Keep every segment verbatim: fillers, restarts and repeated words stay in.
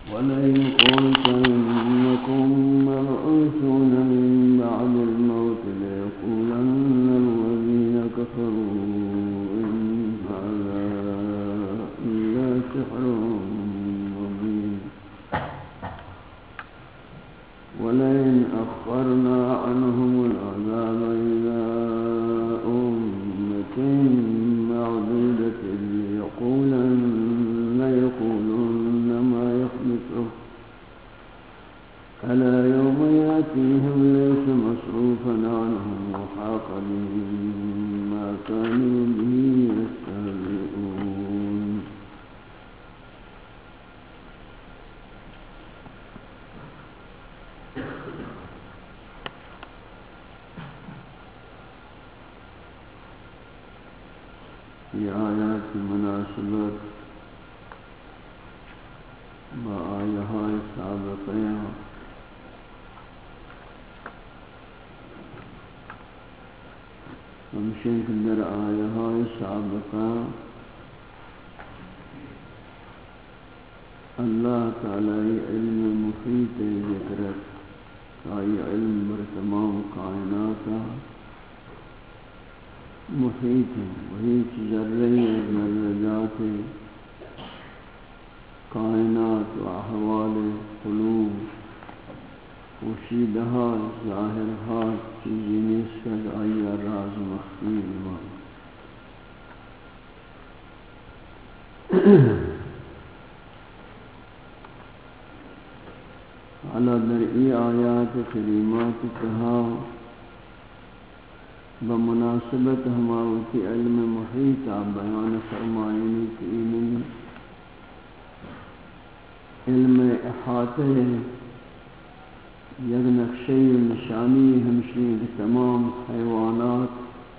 ولئن قلت إنكم مبعوثون من بعد الموت ليقولن الذين كفروا إن هذا إلا سحر مبين ولئن أخرنا عنهم العذاب إلى أمة معدودة ليقولن ليقولن ما يحدثه ألا يوم يأتيهم ليس مصروفا عنهم وحاق بهم ما كانوا به يستهزئون. یہ آیات کی مناسبت با آیہائے سابقیاں ہمشن کے در آیہائے سابقہ اللہ تعالی علم محیط ذکرت آئی علم بر تمام کائناتا محیط ہے وہی ذرّی ذرّات کائنات و احوال قلوب پوشیدہ ظاہرہ چیزیں نیست آئی راز مخفی ایمان. علی در ای آیات کریمات کہا بمناسبت ہماوتی علم محیط بیان فرمائنی کہ علم علم احاطہ یک نقشہ نشانی ہمشی تمام حیوانات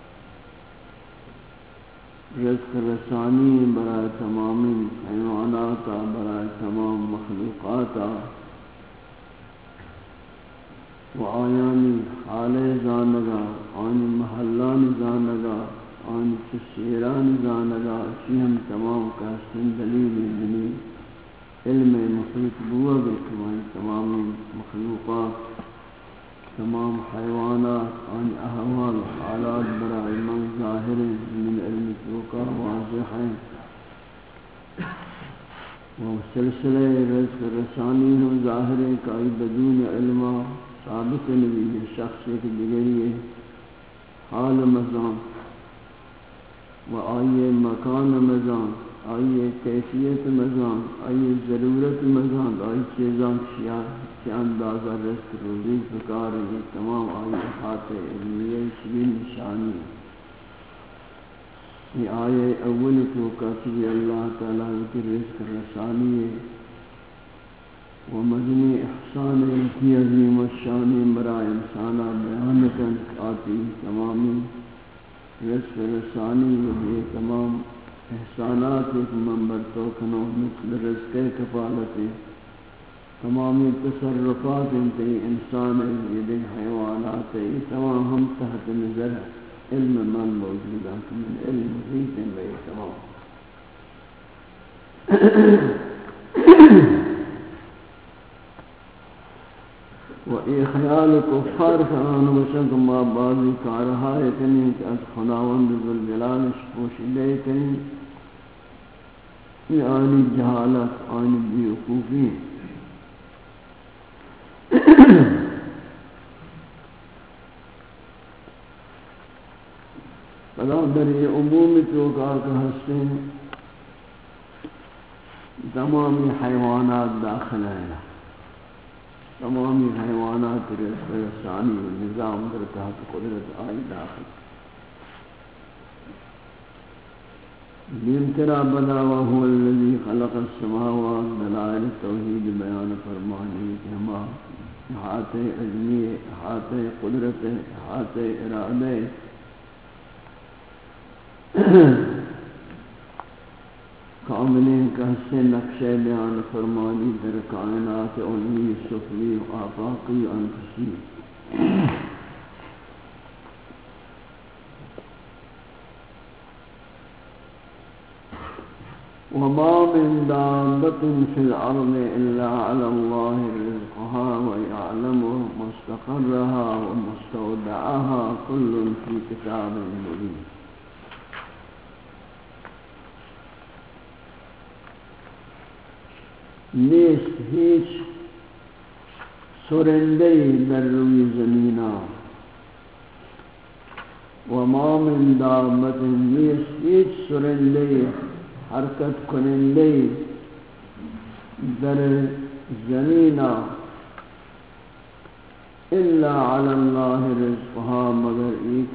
رزق رسانی برای تمام حیوانات برای تمام مخلوقات و آیانی حال زانگا آنی محلان زانگا آنی تسیران زانگا چیم تمام کہستن دلیل دلیل علم محیط بوا بکمائی تمام مخلوقات تمام حیوانات آنی احوال حالات برای من ظاہر من علم توقع واضح ہیں و سلسلہ رزق رسانی ہم ظاہر ہے کہ بدون علم ثابت نبی شخص ایک دیگری حال مزان و آئیے مکان مزان آئیے کیفیت مزان آئیے ضرورت مزان آئی چیزاں کہ اندازہ رزق روزی فکار ہے تمام آئیے حاطے علمیہ شبی نشانی. یہ آئے اول تو کہتی اللہ تعالیٰ کی رزق رسانی ہے و مدنی احسان کی عظیم الشانی برای انسانا بیان کن آتی تمامی رزق رسانی و یہ تمام احسانات ایک منبر توکنو مثل رزق کفالتی تمامی تصرفات انتی انسان یہ حیوانات یہ تمام ہم تحت نظر علم من موجودہ من علم محیط بے تمام. و ای خیال کفار فران وشک ما بعضی کارہائے کنی کہ از خداوند ذوالجلالش پوشیدے کنی یہ آنی جہالت آنی بیوقوفی فلا در یہ عمومی توقع کہ ہستیں تمامی حیوانات داخل ہیں تمامی حیوانات رزق رسانی و نظام در تحت قدرت آئی داخل بیمترا بدا وهو الذي خلق السماوات دلائل توحید بیان فرمانی کہ ہما احاطہ علمی احاطہ قدرت احاطہ ارادہ کاملین کہستے نقشہ بیان فرمانی در کائنات علمی سفلی و آفاقی انفسی. وما من دابة في الأرض إلا على الله رزقها ويعلم مستقرها ومستودعها كل في كتاب مبين. نیست هیچ سرنده‌ای در روی زمینا وما من دابة نیست هیچ سرنده‌ای حرکت کنندے در زمینا الا علی اللہ رزقها مگر ایک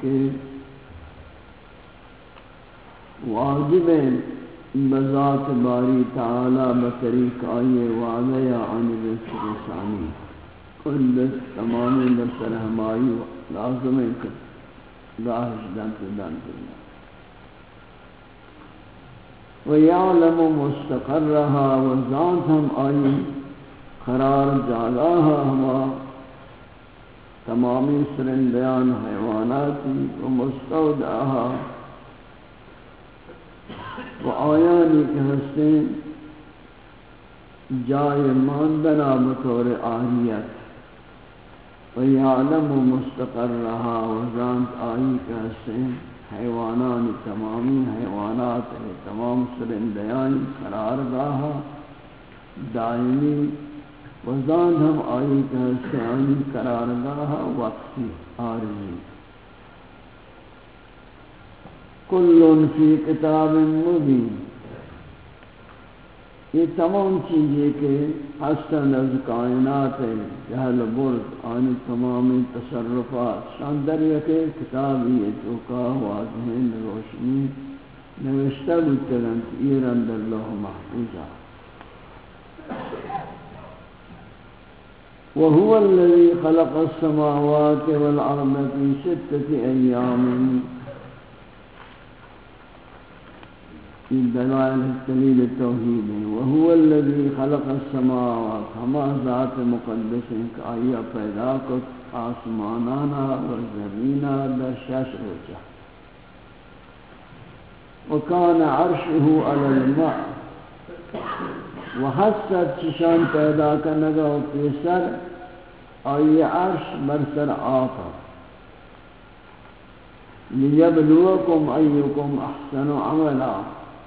واجب بذات باری تعالی بطریق آئیے وعدہ عن رزق رسانی کل تمام در ہمائی لازم ہے کہ راہش دنت دنت اللہ وَيَعْلَمُ مُسْتَقَرَّهَا وَذَاتْ ہم آئی قرار جاگاها ہما تمامی سرندیان حیواناتی ومستودعها و آیانی کہ ہستیں جائے ماندنا بطور آہیت وَيَعْلَمُ مُسْتَقَرَّهَا وَذَاتْ آئی کہ ہستیں حیوانان تمامی حیوانات تمام سرندیان قرارگاہ دائمی وزان ہم آئی کہ سیانی قرارگاہ وقتی عارضی کل فی کتاب مبین. یہ تمام چیزیں کہ حسن از کائنات جہل برد آنی تمامی تصرفات شاندر یکے کتابی چوکا واضح روشنی نوشتہ بچلنت ایران در لوح محفوظہ. وهو الذي خلق السماوات والأرض في ستة أيام في دلائل الدليل التوحيد. وهو الذي خلق السماوات ہما ذات مقدس آیا پیدا کو آسمانانا و زمینہ در شش روچہ وكان عرشه على الماء وحسد چشان پیدا کرنگا و پیسر آئی عرش برسر آفا لِيَبْلُوَكُمْ أَيُّكُمْ أَحْسَنُ عَمَلًا.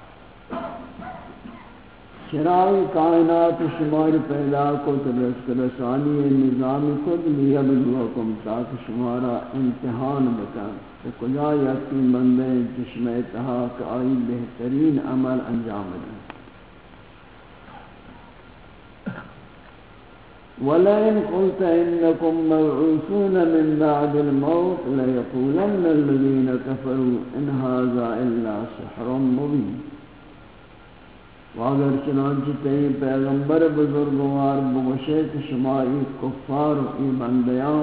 چرائی کائنات شمار پیدا کو رزق رسانی نظام خود لیبلوکم تاکہ شمارا امتحان بکن کہ کجا یکی بندے چشم اتحاق آئی بہترین عمل انجام دیں. وَلَئِنْ قُلْتَ إِنَّكُمْ مَبْعُوثُونَ مِنْ بَعْدِ الْمَوْتِ لَيَقُولَنَّ الَّذِينَ كَفَرُوا إِنْ هَذَا إِلَّا سِحْرٌ مُبِينٌ. واگر چنانچہ تئی پیغمبر بزرگوار بگوشے کہ شما ای کفار و ای بندیان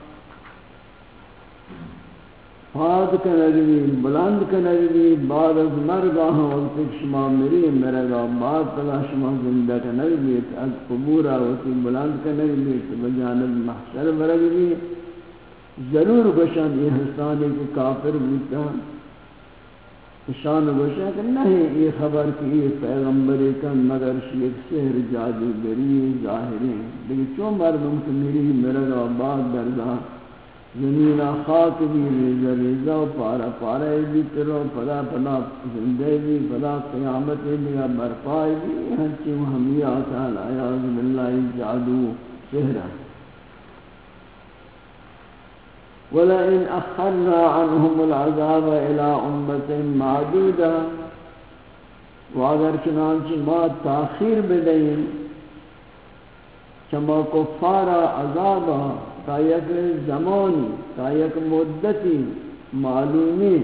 فاد کنگی بلند کنگی بعد از مرگاہ وقت شما مری مرگا بعد پدا شما زندہ کنگی از قبورا وقت بلند کنگی بجانب محشر برگی ضرور گوشن یہ حسانی کہ کافر بیتا شان گوشن کہ نہیں یہ خبر کہ یہ پیغمبری کن مگر شیخ سحر جادوگری ظاہری لیکن چون مردم کہ میری مرگا بعد درگاہ زمین خاک بھی ریزہ ریزہ و پارا پارا بھی ترو پدا پدا زندے بھی پدا قیامت بھی برپائی بھی ہنچی محمیات علیہ باللہ جادو سحرہ. وَلَئِنْ أَخَّرْنَا عَنْهُمُ الْعَذَابَ إِلَىٰ أُمَّةٍ مَعْدُودَةٍ واگر چنانچہ ما تاخیر بدیں چما کفارا عذابا تا یک زمانی تا یک مدتی معلومی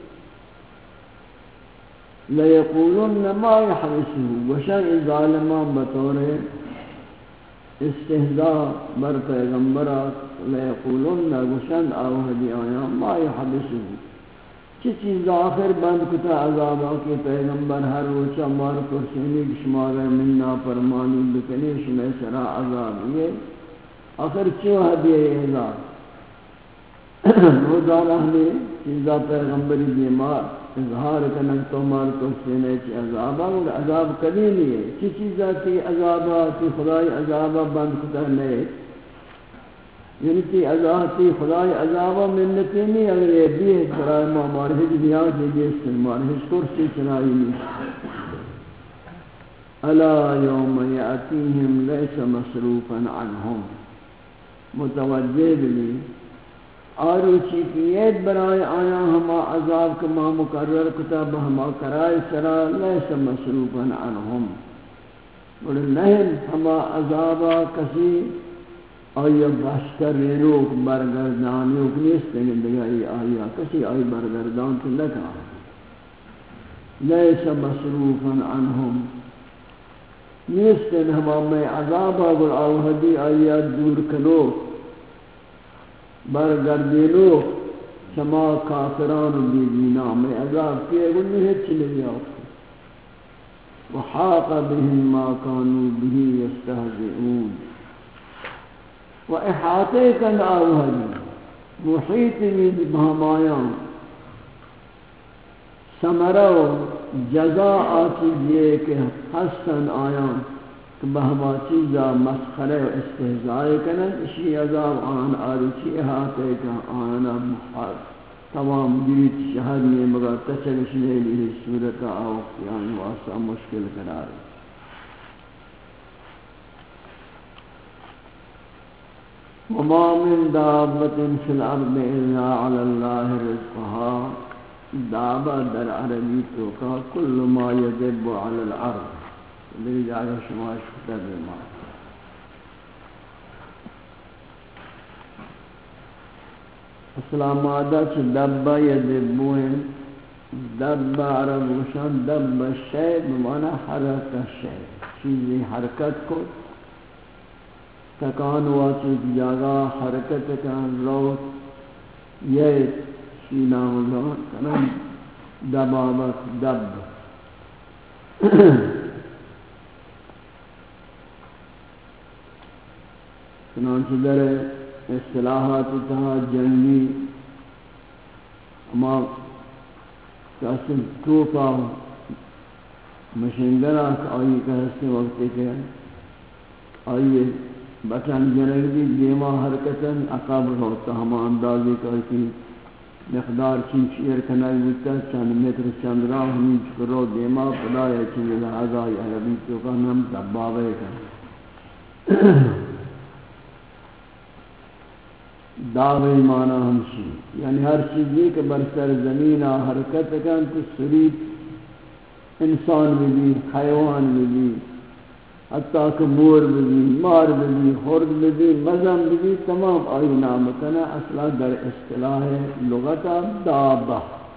لیقولن ما یحرسه وشن ظالمان بطور استہزاء بر پیغمبرات لیقولن وشن آوہدی آیا ما یحرسه چی چیز آخر بند کتا عذابا کے پیغمبر ہر روچہ مار کرسینی شمارے مننا پرمانی بکنی شمی سرا عذاب یہ آخر کیوں حدیع عذاب روزانہ ہمیں چیزا پیغمبری بیمار اظہار کنن تو مار تو سینے چی عذابا وہ عذاب کبھی نہیں ہے چی چیزا تی عذابا تی خدای عذابا بند کتا لے یعنی تی عذاب تی خدای عذابا منتی نہیں اگر یہ بھی ہے برای ما مارہج نیاز جیسے مارہج کرسی چنائی نہیں الا یوم یأتیہم لیس مصروفا عنہم متوجہ بھی آروچی کیت برای آیا ہما عذاب کما مقرر کتاب ہما کرائی سرا لیس مصروفا عنہم اور نہیں ہما عذابا کسی آیا باشکر روک برگردان روک نیست لیکن دیگئی آیا کسی آئی برگردان تو لکا لیس مصروفا عنہم نیست ہما میں عذابا گر آوہدی آیا دور کنو برگردینو شما کافران بی دینا میں عذاب کیے گو نہیں چلے جاؤ وحاق بهم ما كانوا به يستهزئون و احاطے کن آوہدی محیط بید بہمایان سمرہ و جزا آچیز یہ کہ حسن آیان کہ بہما چیزا مسخرے و استہزائے کنن اسی عذاب آن آروچی احاطے کا آنا محاد تمام گریت شہر میں مگر تچگش لے لی صورت آوقت یعنی واسطہ مشکل قرار وما من دابت فی الارض الا علی اللہ رزقها دابا در عربی تو کا کل ما یدب علی الارض میری جاگہ شما شکر بیمار اسلام آدھا چھ دبا یدبوہن دبا عرب وشان دبا شئی بمانا حرکت شئی چیزی حرکت کو تکان واچی جاگہ حرکت کان روت یہ سینہ اللہ کنن دبابت دب چنانچہ در اصطلاحات تہا جنگی اما کاسم توپا مشنگرہ آئی کہستے وقت کے آئیے بچن جنگی دیما حرکتاً عقاب ہوتا ہما اندازی کرتی مقدار چین شیر کنائی ہوتا چند متر چند راہ ہمیں چکرو دیما خدای چین لہذا یا ربی تو کا نم دباوے کا دعوی مانا ہمشی یعنی ہر چیزی کے برسر زمین حرکت کن تو سریت انسان بھی حیوان بھی حتیٰ کہ مور بھی مار بھی خورد بھی مزم بھی تمام آئی نام کنا اصلا در اصطلاح لغتا دابہ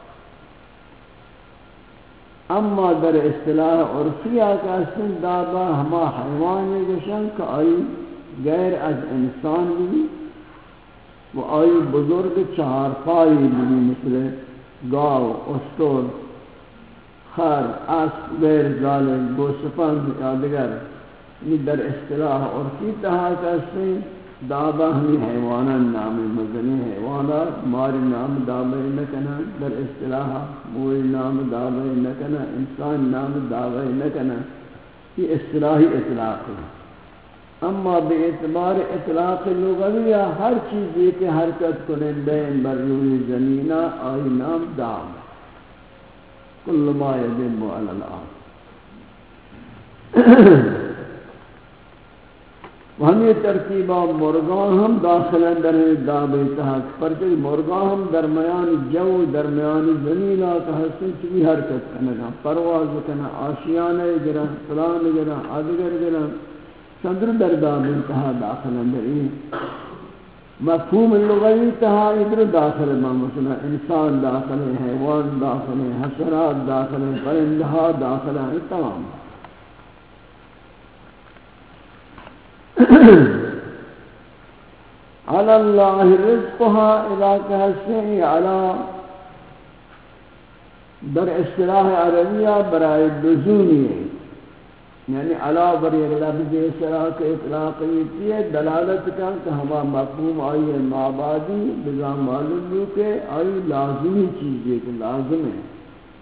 اما در اصطلاح عرفیہ کا اسم دابہ ہما حیوان گشن کہ آئی غیر از انسان بھی وہ آئی بزرگ چہار پائی بھی مثل گاو استور خر اسب غیر ظالم گوسفند یادگر یہ در اصطلاح عرفی تہا کہتے دابہ ہمیں حیوانان نام مزنی حیوانا ماری نام دابہ نکنا در اصطلاح موری نام دابہ نکنا انسان نام دابہ نکنا یہ اصطلاحی اطلاق ہے اما بے اعتبار اطلاق لغویہ ہر چیز یہ کہ حرکت کنندین بر روی زمینہ آئی نام دام کل ما یدب علی الارض ہمیں ترتیبہ مرغان ہم داخل اندر دابِ تحق پرچہ مرغان ہم درمیان جو درمیان زمینہ کا حسن چوی حرکت کنگا پرواز کنا آشیانے گرہ فلان گرہ آدگر گرہ چندر در دابِ تحق داخل اندر مفہوم اللغوی تہا ادھر داخل ہے مثلا انسان داخل ہے حیوان داخل ہے حشرات داخل ہے پرندہ داخل ہے تمام علی اللہ رزقها اذا کہستے علی در اصطلاح عربیہ برائے لزومی ہے یعنی علاوہ بر ایک لفظ اصطلاح کے اطلاقیتی ہے دلالت کا کہ ہما مفہوم آئی ہے مابادی بزا معلوم ہو کہ آئی لازمی چیز ہے کہ لازم ہے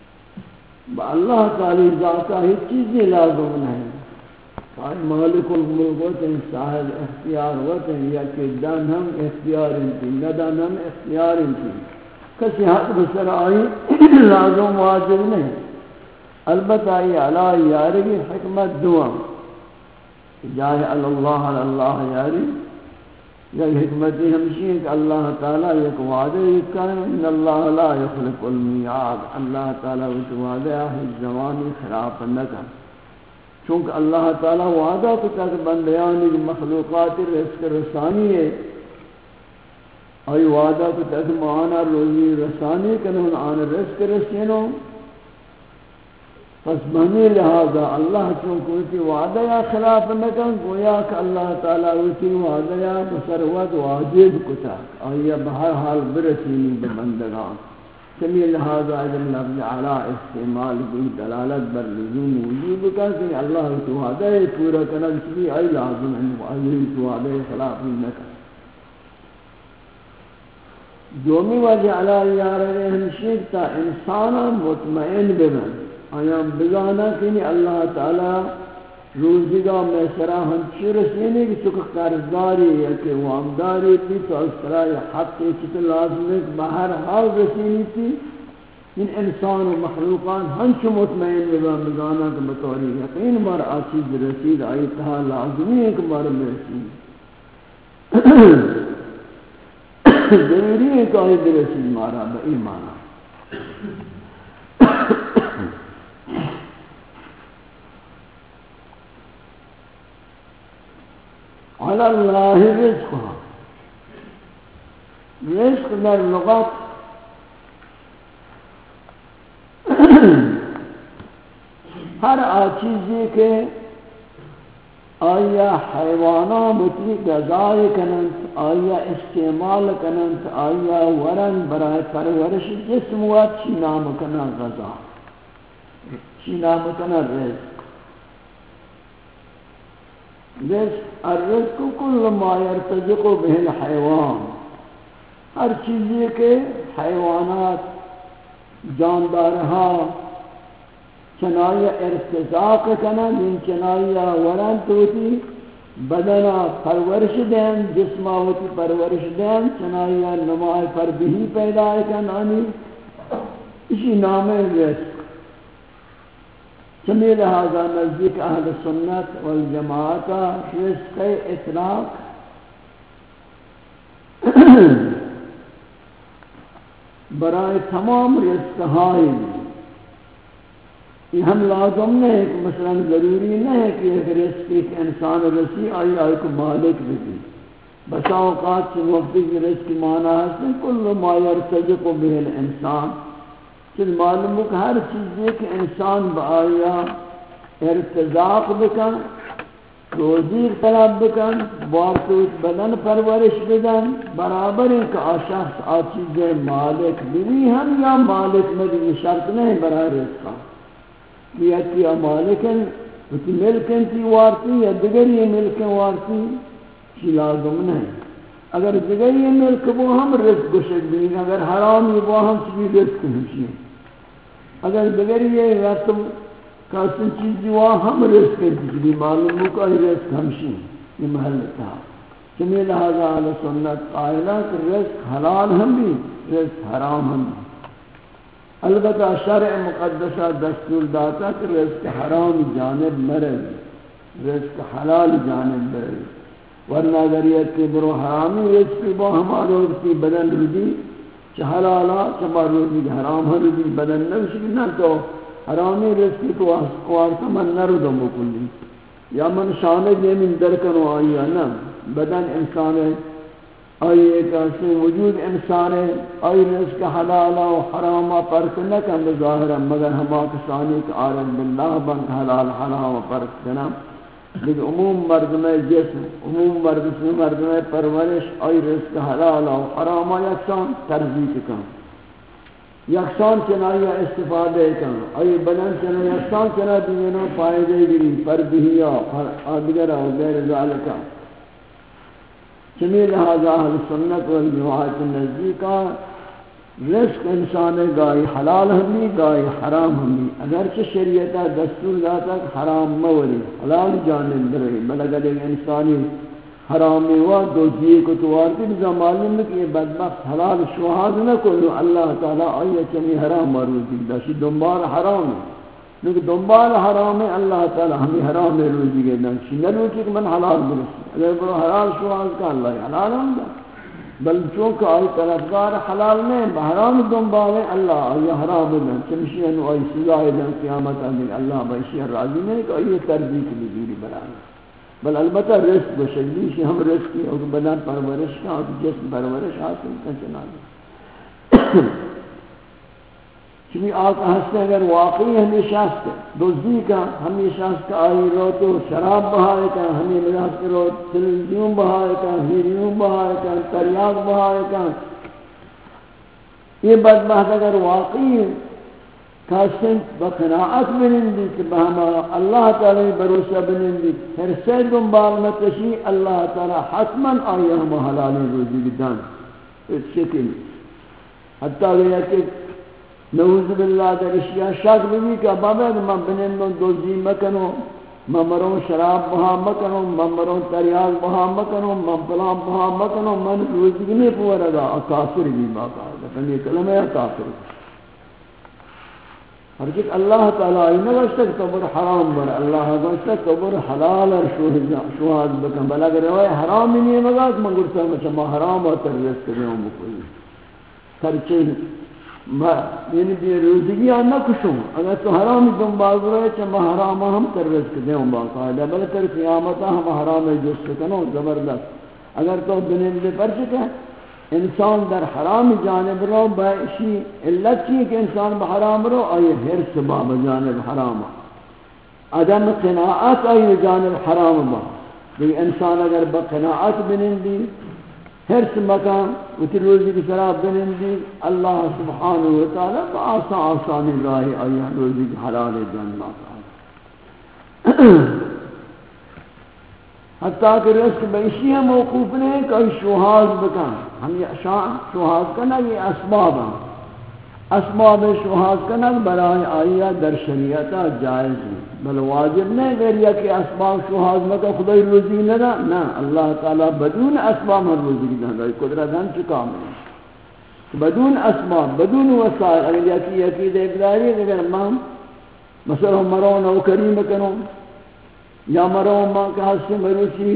با اللہ تعالی ذاتہ ہی چیزیں لازم نہیں مالک الملک ہوتے ہیں صاحب اختیار ہوتے ہیں یا کہ دن ہم اختیار انتی ندن ہم اختیار انتی کسی حق بسر آئی لازم واجب نہیں البتہ یہ علی یارگی حکمت دعا جاہ اللہ اللہ یاری یا حکمتی ہمشی ہے کہ اللہ تعالیٰ یک وعدہ کرن ان اللہ لا يخلق المیعاد اللہ تعالیٰ ایک وعدہ ہے زمانی خلاف نکن چونکہ اللہ تعالیٰ وعدہ کو تک بندیانی مخلوقات رزق رسانی ہے اور وعدہ کو تک معانا روزی رسانی کنون آن رزق رسینوں پس بہنی لہذا اللہ چونکہ اسی وعدہ یا خلاف نکن گویا کہ اللہ تعالیٰ اسی وعدہ یا بسروت واجب کتا آیا بہر حال برسینی ببندگان سمی لہذا اجل لفظ علا استعمال کوئی دلالت بر لزوم وجوب کا کہ اللہ اسی وعدہ پورا کنن چلی آئی لازم ہے آئی اسی وعدہ خلاف نکن دومی وجہ علا یارے ہمشیق تا انسانا مطمئن ببن آیا بزانا کنی اللہ تعالی روزگاہ میں سرا ہنچی رسینے کی چکہ قرضداری یا کہ وامداری تھی تو اس طرح یہ حق چکہ لازم ہے کہ بہر حال رسینی تھی ان انسان و مخلوقان ہنچ مطمئن بزانا کہ بطوری یقین مار آسیز رسید آئی تہا لازمی ہے کہ مار برسید ضروری ہے کہ آئی برسید مارا با ایمانا علی اللہ رزق رزق در لغت ہر آچیزی کے آیا حیوانہ بتی غذائی کنند آیا استعمال کنند آیا ورن برای پرورش جسم و چی نام کنند غذا چی نام کنند رزق رزق الرزق کل ما یرتزق به الحیوان ہر چیزی کے حیوانات جاندارہا چنایا ارتزاق کنن ان چنایا ورن توتی بدنا پرورش دین جسماوتی پرورش دین چنایا نمائی پر بھی پیدا کنانی اسی نام رزق چمی لہذا نزدیک اہل سنت والجماعت رزق اطلاق برائے تمام رزق ہائی یہ ہم لازم نہیں ہے کہ مثلا ضروری نہیں ہے کہ ایک رزق ایک انسان رسی آئی آئی کو مالک بھی بسا اوقات سے وقتی کی رزق کی معنی ہے کل ما یرتزق به الانسان چیز معلوم کہ ہر چیز کہ انسان بآیا ارتزاق بکن روزی طلب بکن بارتوت بدن پرورش بدن برابر ہے کہ آشخص آچیز مالک بھی ہم یا مالک مدی شرط نہیں برای رزقا بیتی مالکن وتی ملکن تی وارتی یا دیگری ملکن وارتی چی لازم نہیں اگر دیگری ملک وہ ہم رزق گشک بھی اگر حرامی وہ ہم چی رزق ہمشی اگر دیگری یہ رسم کاسن چیزی وہ ہم رزق بھی معلوم ہو کہ رزق ہمشی یہ محل تھا چمی لہذا علی سنت قائلہ کہ رزق حلال ہم بھی رزق حرام ہم بھی البتہ شرع مقدسہ دستور داتا کہ رزق حرام جانب مرد رزق حلال جانب مرد ورنہ اگریت کے برو حرامی رزقی با ہمارا روزی بدن ردی چھ حلالا چھ روزی حرام ردی بدن نوشی نہ تو حرامی رزقی کو وارتا من نردو مکلی یا من شامل یہ من درکنو آئی ہے نا بدن انسان ہے آئی ایک ایسے وجود انسان ہے آئی رزق حلالا و حراما پرک نہ کن ظاہرا مگر ہما کسانی کہ عالم باللہ بنک حلال حرام پرک کنا لیکن عموم مردم جسم عموم مردم مردم پرورش آئی رزق حلالا و حراما یکسان ترزیق کن یکسان چنائی استفادہ کن آئی بدن چنائی یکسان چنائی دینا فائدہ گری پر بہیا آدگرہ و غیر ذالکہ چمی لہذا اہل سنت والجماعت نزدیکا رزق انسان گاہی حلال ہمی گاہی حرام ہمی اگرچہ شریعتہ دستور داتا حرام موری حلال جانب رہی بل اگر ایک انسانی حرامی ہوا دو جیے کو توارتی بزا معلوم ہے کہ یہ بدبخت حلال شوہاد نہ کنو اللہ تعالیٰ آئیے چمی حرام مروزی داشی دنبال حرام ہے لیکن دنبال حرام ہے اللہ تعالیٰ ہمیں حرام میں روزی گئے داشی نہ روچی کہ من حلال برسی اگر برو حلال شوہاد کا اللہ حلال ہوں گا بل چونکہ آئی طرفدار حلال نہیں بحرام دنبال اللہ آئی حرام دن چمشی انو آئی سزائی دن قیامت آنے اللہ بائشی راضی نہیں کہ آئی تربیت بھی دیری برانا بل البتہ رزق بشکلی سے ہم رزق کی اور بدن پرورش کا اور جسم پرورش حاصل کا چنا دیں چونکہ آقا ہستے اگر واقعی ہمیں شخص دوزی کا ہمیں شخص کا آئی رو تو شراب بہائے کا ہمیں ملاس کرو تلویزیون بہائے کا ہیریون بہائے کا تریاق بہائے کا یہ بدبخت اگر واقعی کاسن بقناعت بنندی کہ بہما اللہ تعالی بروسہ بنندی ہر سے دنبال نتشی اللہ تعالی حتماً آئی ہم حلال روزی بدان اس شکل حتیٰ کہ نعوذ باللہ در اشیاء شک بھی کہ بابا من بنندوں دوزی مکنو من مرون شراب بہا مکنو من مرون تریاق بہا مکنو من پلان بہا مکنو من روزی نہیں پورا کافر بھی باقا ہے یہ کلمہ ہے کافر ہر چیز اللہ تعالیٰ آئی نوشتا کہ تبر حرام بر اللہ نوشتا تبر حلال شوہاد بکن بل اگر روائے حرام ہی نہیں مگا کہ من گرتا ہوں چما حرام اور تریس کرنے ہوں بکلی خرچے یعنی بھی روزگی آنا کشوں اگر تو حرامی دنبال رہے چما حرام ہم تریس کرنے ہوں باقاعدہ بلکہ قیامتا ہم حرام جس کنوں زبردست اگر تو دنیا میں پر چکے انسان در حرام جانب رو باشی علت چی کہ انسان بحرام رو آئی حرص با بجانب حرام عدم قناعت آئی جانب حرام با لیکن انسان اگر بقناعت بنندی حرص مکان اتی روزی کی شراب بنندی اللہ سبحانہ وتعالی بآسان آسانی راہی آئی روزی کی حلال جنات حتیٰ کہ رزق بیشی ہے موقوف نہیں کہ شوہاز بکن ہم یہ شوہاز کنا یہ اسباب ہیں اسباب شوہاز کنا برای آئیہ در شریعتا جائز ہے بل واجب نہیں غیر کہ اسباب شوہاز مکہ خدای روزی نہ نا اللہ تعالی بدون اسباب ہم روزی نہ قدرت ہم چکا میں بدون اسباب بدون وسائل اگر یکی یکی دیکھداری اگر امام مثلا مرون او کریم کنوں یا مرون ماں کے حاصل مروچی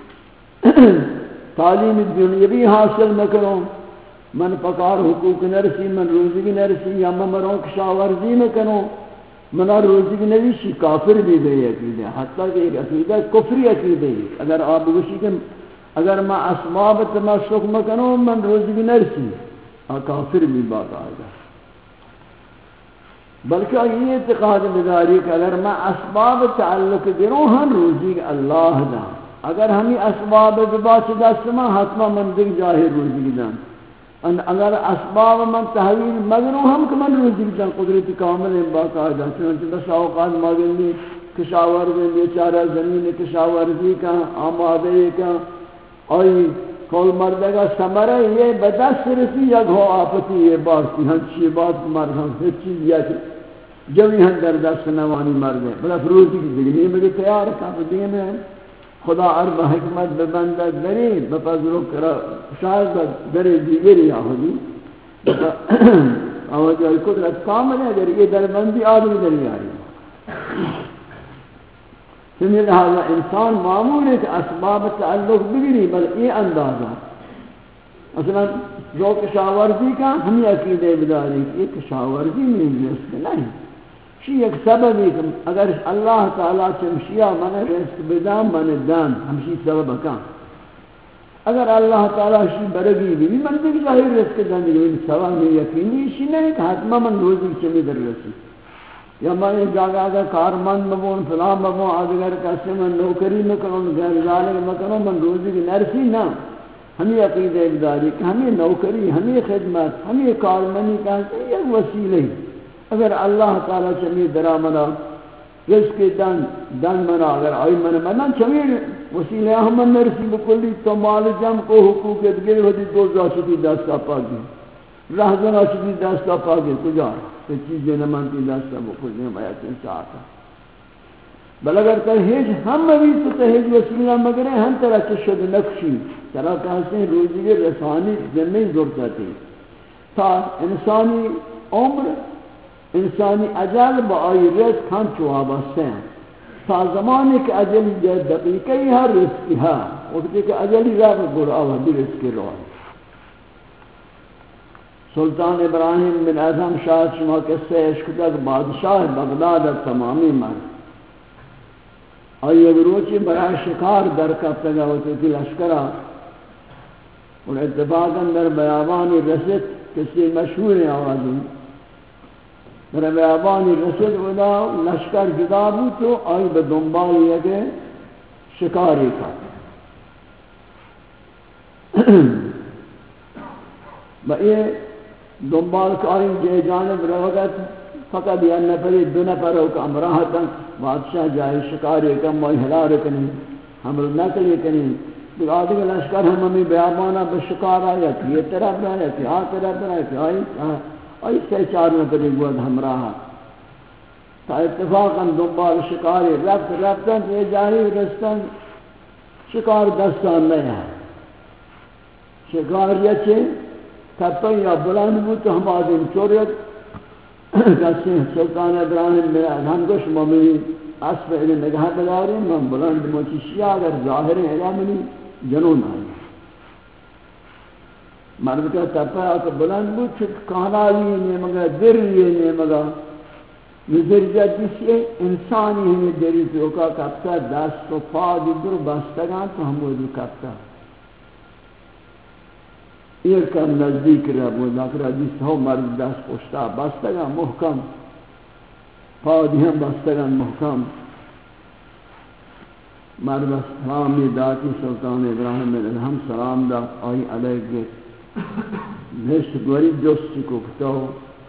تعلیم دنیاوی حاصل نہ کروں من پکار حقوق نرسی من روزی نرسی یا من مرون کشاورزی نہ کروں منا روزی نویشی کافر بھی گئی عقیدہ حتیٰ کہ ایک عقیدہ کفری عقیدہ ہے اگر آپ گوشی کہ اگر میں اسباب تمسک نہ کروں من روزی نرسی کافر بھی بات آئے گا بلکہ یہ اعتقاد بداری کہ اگر میں اسباب تعلق دروں ہم روزی اللہ دا اگر ہمیں اسباب بباچ دست میں حتما من دیکھ جاہی روزی دان اگر اسباب من تحویل مگروں ہم کہ من روزی دان قدرت کامل باقاعدہ چنانچہ بس اوقات مگرنی کشاورزی بیچارہ زمین کشاورزی کا آمادے کا آئی کول مردگا سمرہ یہ بدست رسی یا گھو آپتی یہ بات کی ہنچی بات مرد ہم ہر چیز یا کہ جوی ہن در دست نوانی مرد ہے بلا فروزی کی دیگنی مجھے تیار ہے کافر دیگے میں خدا عرب حکمت ببندہ دری بپذرو کرا شاید دری دیگری آہدی آہدی آئی قدرت کامل ہے در یہ در بندی آدمی دری آئی سمیل لہذا انسان معمول ہے کہ اسباب تعلق بگری بل یہ اندازہ مثلا جو کشاورزی کا ہمیں عقیدہ بداری کہ یہ کشاورزی نہیں رزق نہیں شی ایک سبب ہے کہ اگر اللہ تعالیٰ چمشیہ من رزق بدان من دان ہمشی سبب کا اگر اللہ تعالیٰ شی برگی بھی من دیکھ جاہی رزق دان دیکھ سبب میں یقینی شی نہیں کہ حتما من روزی چمی در رسی یا میں جاگا اگر کارمند مبون فلان مبون آدھگر کسی من نوکری مکنوں غیر ذالک مکنوں من روزی کی نرسی نا ہمیں عقید اقداری کہ ہمیں نوکری ہمیں خدمت ہمیں کارمنی کہتے ہیں یہ وسیلہ اگر اللہ تعالیٰ چمی درا منا رزق دن دن منا اگر آئی منا منا چمی وسیلہ ہم نرسی بکلی تو مال جم کو حقوق ادگر ہوتی دو زاشتی دستا پا دی راہ جگہ چیزی دستا پاکے کجا کہ چیزیں نمانتی دستا بکھلنے بیعتیں چاہتا بل اگر ترہیج ہم بھی تو ترہیج وسیلہ مگرے ہم ترہ چشد نقشی ترہ کہتے ہیں روزی کے رسانی زمین ضرورتا تھی تا انسانی عمر انسانی اجل با آئی رزق ہم چوہا بستے ہیں تا زمانے کے اجلی دقیقی ہر رزقی ہے وقتی کہ اجلی رب گرآ و بھی رزقی روح سلطان ابراہیم بن اعظم شاہ شما قصہ عشق تک بادشاہ بغداد تمامی مرد آئی اگر روچی برای شکار در کب تگا ہوتی تھی لشکرہ اور اتفاقاً در بیابانی رسد کسی مشہور آوازی در بیابانی رسد ودا لشکر جدا بھی تو آئی بدنبال یہ کہ شکاری کا با یہ دنبال کاری جے جانب روگت فقط یہ نفری دو نفروں کا امراحتا بادشاہ جائے شکاری کم موئی حلار کنی حمل نکلی کنی دیکھ آدھے کہ لشکر ہم ہمیں بیابانا بشکار آیا کہ یہ طرف رہا ہے کہ آ طرف رہا ہے کہ آئی آئی سی چار نفری گوھد ہمراہا تا اتفاقا دنبال شکاری رفت رفتن یہ جاری رستن شکار دستان نہیں ہے شکار یہ چھے تپن یا بلند بود تو ہم آدم چوریت کسی سلطان ابراہیم میں ہم گوش ممی اسب علم نگاہ بداری من بلند موچی شیعہ اگر ظاہر علمنی جنون آئی مرد کا تپا آکا بلند بود چک کاناوی نہیں مگا دری نہیں مگا نظر جا جسی انسانی ہمیں دری توکا کپتا دست و پا دی در بستگان تو ہم وہ دی کپتا ایک کم نزدیک رہا بود لیکن حدیث ہو مرد دست پشتا بستگا محکم پادی ہم بستگا محکم مرد سلامی داتی سلطان ابراہیم علیہ ہم سلام دا آئی علیہ گیت نشت گوری جستی کو کتاو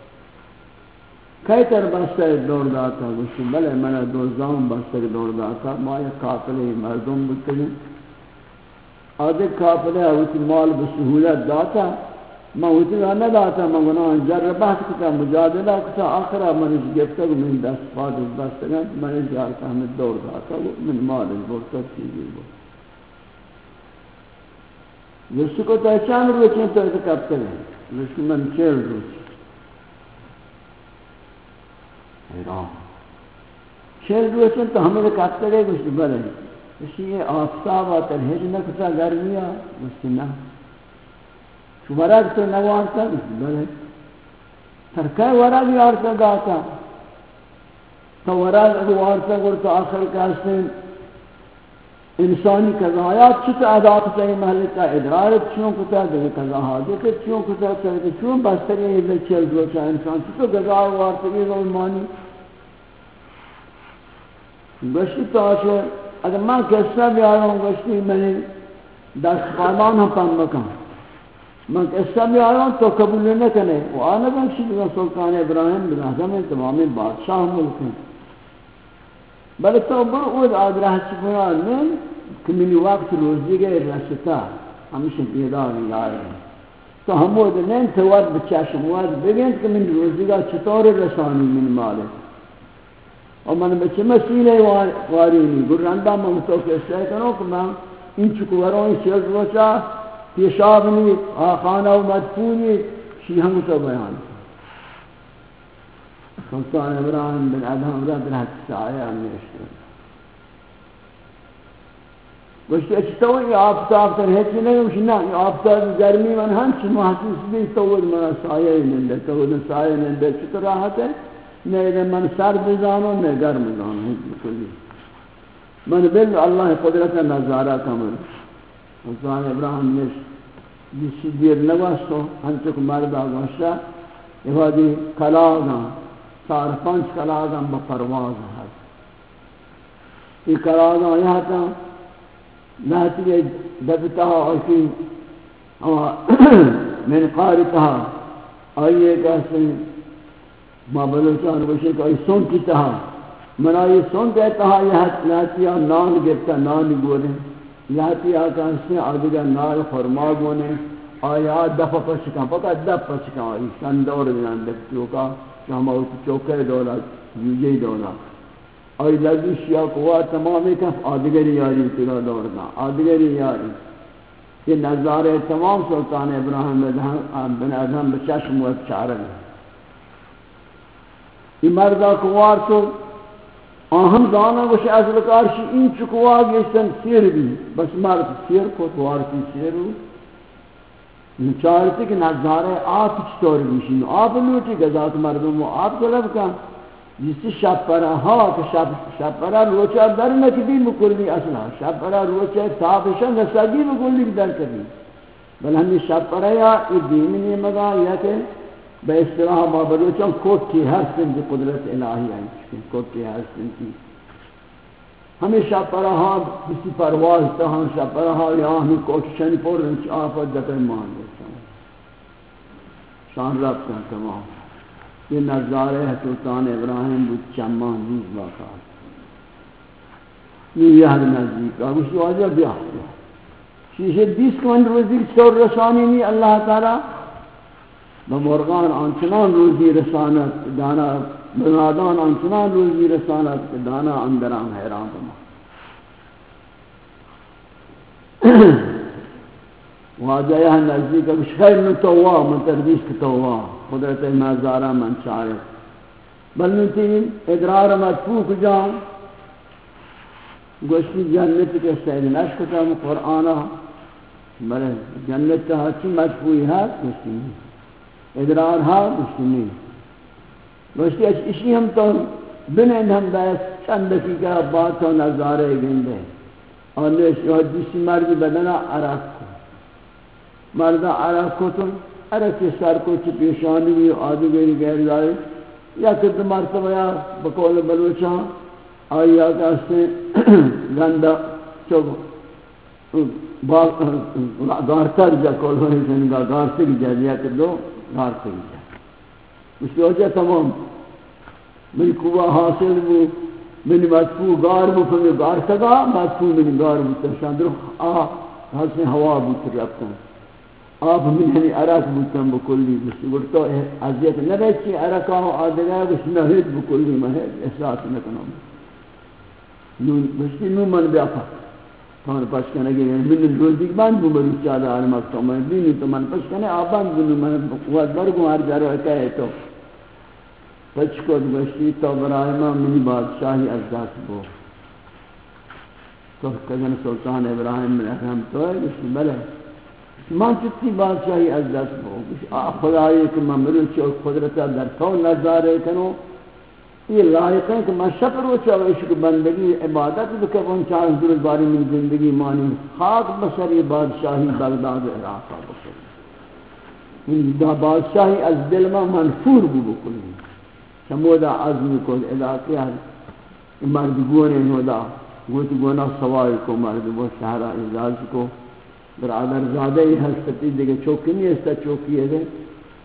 کئی تر بستگ دور داتا گوشتی بلے منہ دوزان بستگ دور داتا ما یک قافلی مردم بودتگی آدھے کافلے ہوتی مال بسہولت داتا میں ہوتی نہ داتا میں گناہ جربات کتا مجادلہ کتا آخرہ منش گفتا کہ من دست پاد بستگا منش جارتا ہمیں دور داتا من مال بورتا چیزی بورتا جس کو تحچان روچیں تو ایسا کبتا ہے جس کو من چیر روچ حیران چیر روچیں تو ہمیں کبتا ہے کچھ بلے اسی یہ آفتاب آتا ہے جو نکتا گرمی آ اس نا تو ورگ تو نوانتا بلے ترکہ ورگ یارتا گاتا تو ورگ اگو وارتا گر تو آخر کہاستے انسانی قضایات چھتا ادا کتا ہے محلتا ادرارت چون کتا دے قضا حاجت چون کتا چاہتے چون بستری ہے چل دو چاہ انسان چھتا قضا وارتا گی رو مانی گشتی تو آشو اگر میں قصہ بھی آیا ہوں گوشتی میں نے دست خانان ہم پن بکن میں قصہ بھی آیا ہوں تو قبول نہ کنے وہ آنا بنشی دیگا سلطان ابراہیم بن اعظم تمامی بادشاہ ملک ہیں بلے تو بہت آدرہ چکنا میں کہ منی وقت روزی گئے رستا ہمیشہ بیداری آئے ہیں تو ہم وہ دنیں تواد بچاشم واد بگن کہ من روزی گا چطور رسانی من مالک اور من بچے مسئلے وارینی گرندہ من تو کیسے کنو کہ میں ان چکوروں چیز روچا پیشابنی آخانہ و مدفونی شیہنگ تو بیان سلطان ابراہیم بن ادھام رد رہت سایہ نیشتر گوشتی اچھتا ہوئی آفتاب تر ہے چی نہیں گوشتی نا آفتاب گرمی من ہنچ محسوس بھی توود منا سایہ نندے توود سایہ نندے چطور راحت ہے نہیں من سر بزانو نہیں گرم بزانو بکلی من بل اللہ قدرت نظارہ کمر سلطان ابراہیم نیش جسی دیر نگوستو ہنچک مرد آگوشتا یہ وادی کلاغاں سار پانچ کلاغاں با پرواز ہے یہ کلاغاں یہاں تا لہتی دبتا آئی من قارتها آئیے کہتے ہیں ما بلوچان بشے کہ آئی سن کی تہا منا یہ سن کے تہا یہ لہتیا نان گفتا نان گونے لہتیا کہتے ہیں آدھگا نار خرما گونے آیا دفع پچکا فقط دفع پچکا ایشان دور دیان دکتیو کا کہ ہم اوک چوکے دولت یوجی دولت آئی لگی شیعہ قوات تمامی کف آدگری یاری تلا دورنا آدگری یاری یہ نظارے تمام سلطان ابراہیم بن ادھم بچشم و چارن یہ مردہ قوار تو آہم دانا گوش اصل کارشی این چکوا گیشتن سیر بھی بس مرد سیر کو قوار کی سیر ہو نچارتی کہ نظارے آپ چطور بیشی آپ لوٹی گذات مردم و آپ طلب کا جس شب پرا ہا کہ شب شب پرا روچا در نکدی مکلی اصلا شب پرا روچا تابشن نسگی مکلی در کدی بل ہمیں شب پرا یا یہ دینی مگا یا کہ بے اصطلاح ما بلوچاں کوٹ کی ہر سن کی قدرت الہی آئی کوٹ کی ہر سن کی ہمیں شب پرا ہا کسی پرواز تا ہم شب پرا ہا یا ہمیں کوٹ شنی پور رنچ آفت دکر مان دیتا ہوں شان رب کا تمام یہ نظارے ہے سلطان ابراہیم بود چمان روز واقع یہ یاد نزدیک اب اس واجہ بیاہ شیشے بیس کمن روزی سور رسانی نہیں اللہ تعالی بمرغان آنچنان روزی رسانت دانا بنادان آنچنان روزی رسانت دانا اندران حیران کما واجہ یہ نزدیک اب خیر من توا من تردیس کی توا قدرت مازارہ من شارف بل نتین ادرار مدفوق جان گوشتی جنت کے سید نشکتا قرآنہ بلے جنت تا ہچی مدفوعی ہے گوشتی ادرار ہا گوشتی نہیں گوشتی اسی ہم تو بنین ہم بیس چند دقیقہ بات تو نظارے گندے اور نیشتی حدیثی مرد بدنا عرق کو مردہ عرق کو تو عرق کے سر کو چی پیشانی بھی آدھی گئی غیر جائے یا کت مرتبہ یا بقول بلوچاں آئی آگا اس سے گندہ چوب گارتر جا کول ہوئی سنگا گارتر جا لیا کر دو گارتر جا اس کی وجہ تمام میری قوہ حاصل بھی منی مدفوع گار بھی فمی گار سگا مدفوع منی گار بھی ترشان درو آہ حسن ہوا بھی تر رکھتا ہوں آپ من ہمیں عرق بودتاں بکلی بسی گرتا عذیت نہ رہتی عرقا و آدھگاہ بس نہید بکلی محید احساس نکنم بسی نو من بیافا تمہن پشکنگی من روزی بند بمری چادہ علمک تو من بینی تو من پشکنے آبند بنو من قوت برگو ہر جارو کہے تو پچکو بسی تو برای من منی بادشاہی از دست بو تو کجن سلطان ابراہیم من اکرم تو ہے بسی بلے من چتی بادشاہی از دست بہو خدایی کہ من مروچی اور قدرتا در تو نظارے کنو یہ لائق ہے کہ من شکر و چاوشک بندگی عبادت بکر پہنچان حضور باری من زندگی مانی خاک بسر یہ بادشاہی بغداد عراقہ بکر ان دا بادشاہی از دل میں منفور بھی بکلی سمودا عظمی کو علاقی ہے مرد گونے ہودا گوت گونا سوائی کو مرد وہ شہرہ اعزاز کو برادر زادہ ہی ہستی دیکھے چوکی نہیں ہستا چوکی ہے دے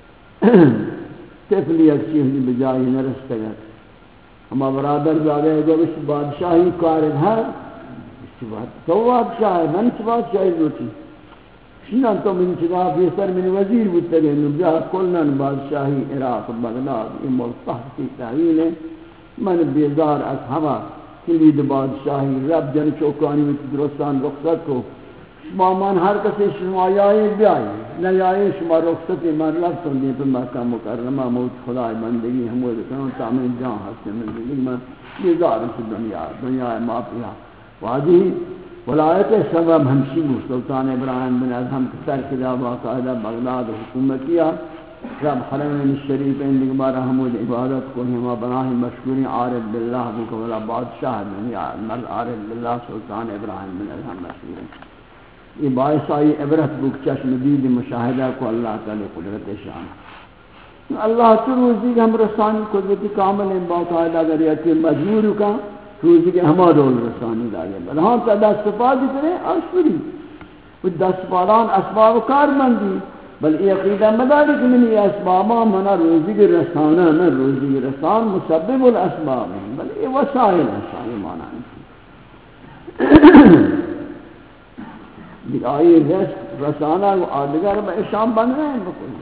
تفلی ایک چیز بجائی نرستا گا ہما برادر زادہ ہے جب اس بادشاہی کارد ہے اس بات تو بادشاہ ہے من چی بادشاہی لوٹی شنان تو من چگا پیسر من وزیر بودتا گئے نبجا کلنن بادشاہی عراق بغداد یہ ملتح کی تعویل ہے من بیزار از ہوا کلید بادشاہی رب جن چوکانی میں درستان رخصت کو شما من ہر کسی شما یائی بیائی نہ یائی شما رخصتی من لفتن دی پر مکہ مکرمہ موت خدای بندگی ہمو دکنوں تامین جان حسن من دلی من بیزار اس دنیا دنیا مافیا واجی ولایت سبب ہمشی مو سلطان ابراہیم بن ادھم کسر کدا باقاعدہ بغداد حکومت کیا رب حرمین شریف اندگ بارہ حمود عبادت کو ہما بناہی مشکوری عارف باللہ بکو ولا بادشاہ دنیا مرد عارف باللہ سلطان ابراہیم بن ادھم مشکوری یہ باعث آئی عبرت بک چشم دید مشاہدہ کو اللہ تعالی قدرت شان اللہ تو روزی کے ہم رسانی قدرت کامل ہیں باقاعدہ اگر یہ مجبور کا روزی کے ہما رول رسانی داگے بل ہاں تا دست پادی کریں اشوری وہ دست پادان اسباب کار بندی بل یہ عقیدہ مداری کہ من یہ اسبابا منا روزی کے رسانہ میں روزی کے رسان مسبب الاسباب ہیں بل یہ وسائل ہیں شاہی مانا کہ آئی رزق رسانہ و آدگر میں شام بن رہے ہیں بکلی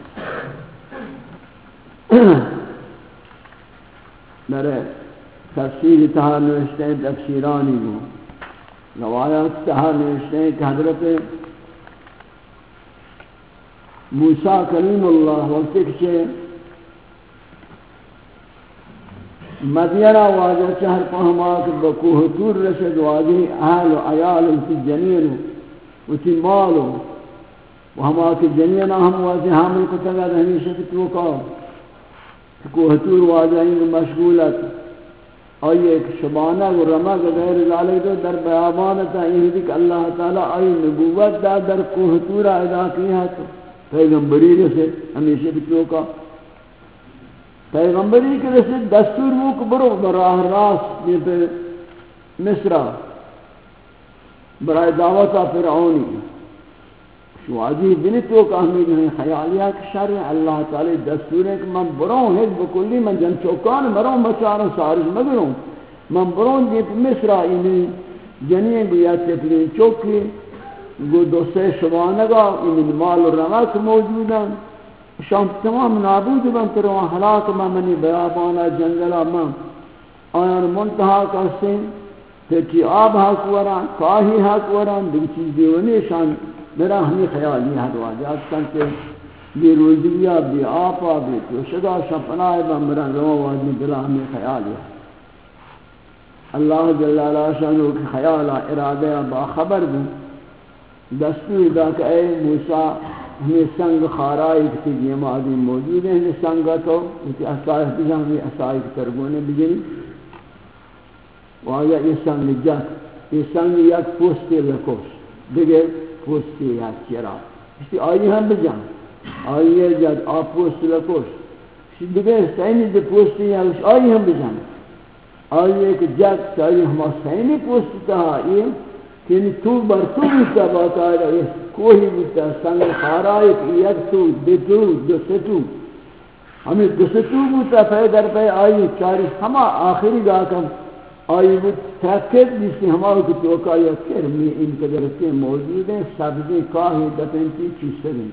میرے تفسیر تہا نوشتے ہیں تفسیرانی ہوں روایات تہا نوشتے ہیں کہ حضرت موسیٰ کلیم اللہ وقت کہ مدینہ واجہ چہر پہماک بکوہ تور رسد واجہ اہل و عیال تی جنین و تی مال و ہما کی جنین ہم واجہ حامل کو تگا ہمیشہ کی توقع کوہ تور واجہ ان مشغولت آئی ایک شبانہ و رمق غیر ذالک دو در بیابانتا یہ کہ اللہ تعالی آئی نبوت دا در کوہ تور ادا کیا تو پیغمبری رسد ہمیشہ کی توقع پیغمبری کے رسل دستور موک برو براہ راست یہ پہ مصرہ برای دعوتا فرعونی شو عجیب بنی تو کہ ہمیں خیالیہ کہ شرع اللہ تعالی دستور ہے کہ من برون ہے بکلی من جن چوکان مرون بچاروں سارج مگروں من برون یہ پہ مصرہ انہیں جنین گویا تفلین چوکی گو دو سے شبانگا انہیں مال و رمک موجوداں شام تمام نابود بنت روان حلاک میں منی بیابانا جنگلا میں آیان منتحا کرتے ہیں پھر آب حق وران کاہی حق وران دیکھ چیز دیونی شان میرا ہمیں خیال نہیں حد واجات کہ بی روزیہ بی آپا بی توشدہ شپنائی بمران روان واجنی دلہ ہمیں خیال ہے اللہ جلالہ شانو کی خیالہ ارادہ باخبر دوں دستور دا کہ اے موسیٰ ہمیں سنگ خارائی کسی یہ معدین موجود ہیں ہمیں سنگا تو اسی اصائح بجا ہمیں اصائح ترگونے بجنی وہاں یہ سنگ جت یہ سنگ یک پوستی لکوش دیگر پوستی یک چرا اسی آئی ہم بجان آئی یہ جت آپ پوستی لکوش دیگر سینی دے پوستی یک آئی ہم بجان آئی ایک جت ساری ہما سینی پوستی تہا یہ کہ تو بر تو بیتا باتا ہے کوئی بیتا سنگ خارائی کہ یک تو دے تو دو ستو ہمیں دو ستو بیتا پہ در پہ آئی چاری ہما آخری گا کم آئی بیت تحقیق جس نے ہمارے کو توقع یا کرمی ان قدر سے موجود ہیں سبزی کاہی دپنتی چیز سرین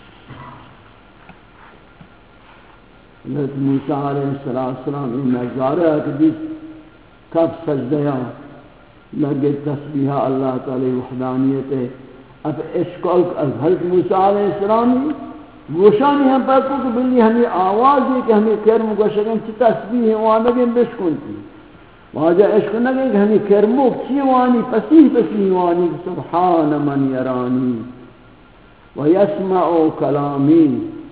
حضرت موسیٰ علیہ السلام ان نظارہ کہ جس کب سجدہ لگے تسبیحہ اللہ تعالی وحدانیت ہے اب اشکال حضرت موسیٰ علیہ السلام گوشانی ہم پر کو کہ بلی ہمیں آواز ہے کہ ہمیں کرم گوشگن چی تسبیح ہے وہاں نگیں بشکن تھی واجہ عشق نگیں کہ ہمیں کرمو چی وانی پسیح پسیح وانی سبحان من یرانی و یسمع کلامی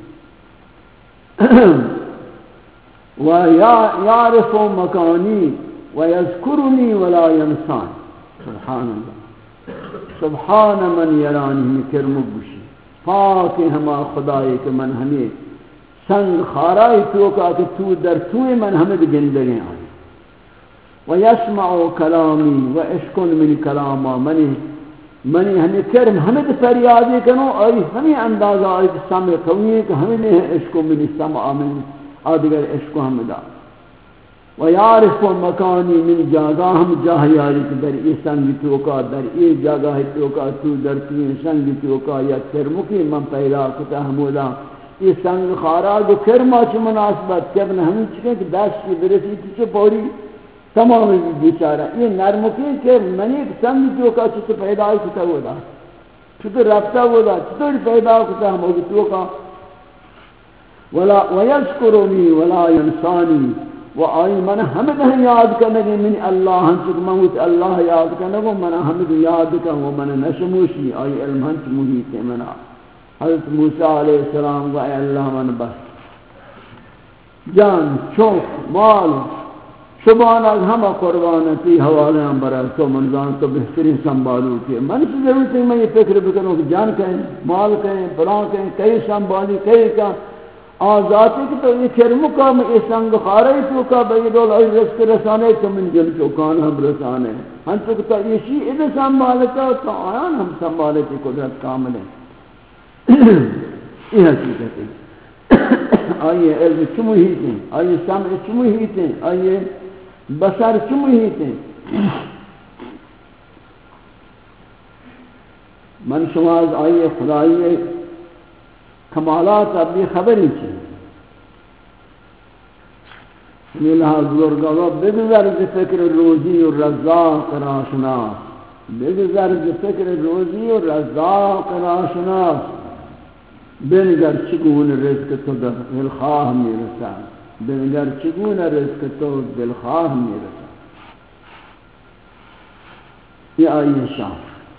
و یعرف مکانی وَيَذْكُرُنِي وَلَا يَنْسَانِ سبحان اللہ سبحان من یرانی ہمیں کرمک بشی پاک ہما خدای کہ من ہمیں سنگ خارائی توکا کہ تو در توی من ہمیں گندگیں آئی وَيَسْمَعُ كَلَامِي وَعِشْكُن مِنِ كَلَامًا منی منی ہمیں کرم ہمیں فریادی کنو اور ہمیں اندازہ آئی کہ سامع قوی ہے کہ ہمیں نہیں ہے عشق منی سمع من آدگر عشق ہمیں دا وَيَعْرِفُ مَكَانِي مِنْ جَاگَا ہم جاہ یاری کہ در ای سنگی توکا در ای جاگہ توکا تو در تی سنگی توکا یا کرمکی من پیدا کتا ہمودا ای سنگ خارا جو کرما چی مناسبت کبن ہمیں چکے کہ دست کی برسی چی پوری تمام بیچارہ یہ نرمکی کہ منی ایک سنگی توکا چی پیدا کتا ہودا چطور رفتہ ہودا چطور پیدا کتا ہمودا توکا وَيَذْكُرُنِي وَلَا يَنْسَانِي و آئی من حمد ہیں یاد کرنگے من اللہ ہنچک موت اللہ یاد کرنگو من حمد یاد کرنگو من نشموشی آئی علم ہنچ محیط ہے منا حضرت موسیٰ علیہ السلام و اے اللہ من بس جان چوک مال شبان از ہمہ قربانتی حوالے ہم برای تو منزان تو بہترین سنبھالو کہ من سے ضرورت ہے میں یہ فکر بکنوں کہ جان کہیں مال کہیں پلان کہیں کئی سنبھالی کئی کا آزاتی کہ تو یہ کرمکا میں یہ سنگ خارای تو کا بیدول ای رزق رسانے تو من جن چوکان ہم رسانے ہم تو کہتا یہ شیئی ادھا سنبھالتا تو آیان ہم سنبھالتی قدرت کامل ہے یہ حقیقت ہے آئیے علم چموہیت ہیں آئیے سمع چموہیت ہیں آئیے بصر چموہیت ہیں من شما از آئی خدایی کمالات ابھی خبری چاہیے یہ لحاظ بزرگاں بگذر ز فکر روزی و رزاق ناشناس بگذر ز فکر روزی و رزاق ناشناس بنگر چگون رزق تو دلخواہ میرسا بنگر چگون رزق تو دلخواہ میرسا یہ آئی شاہ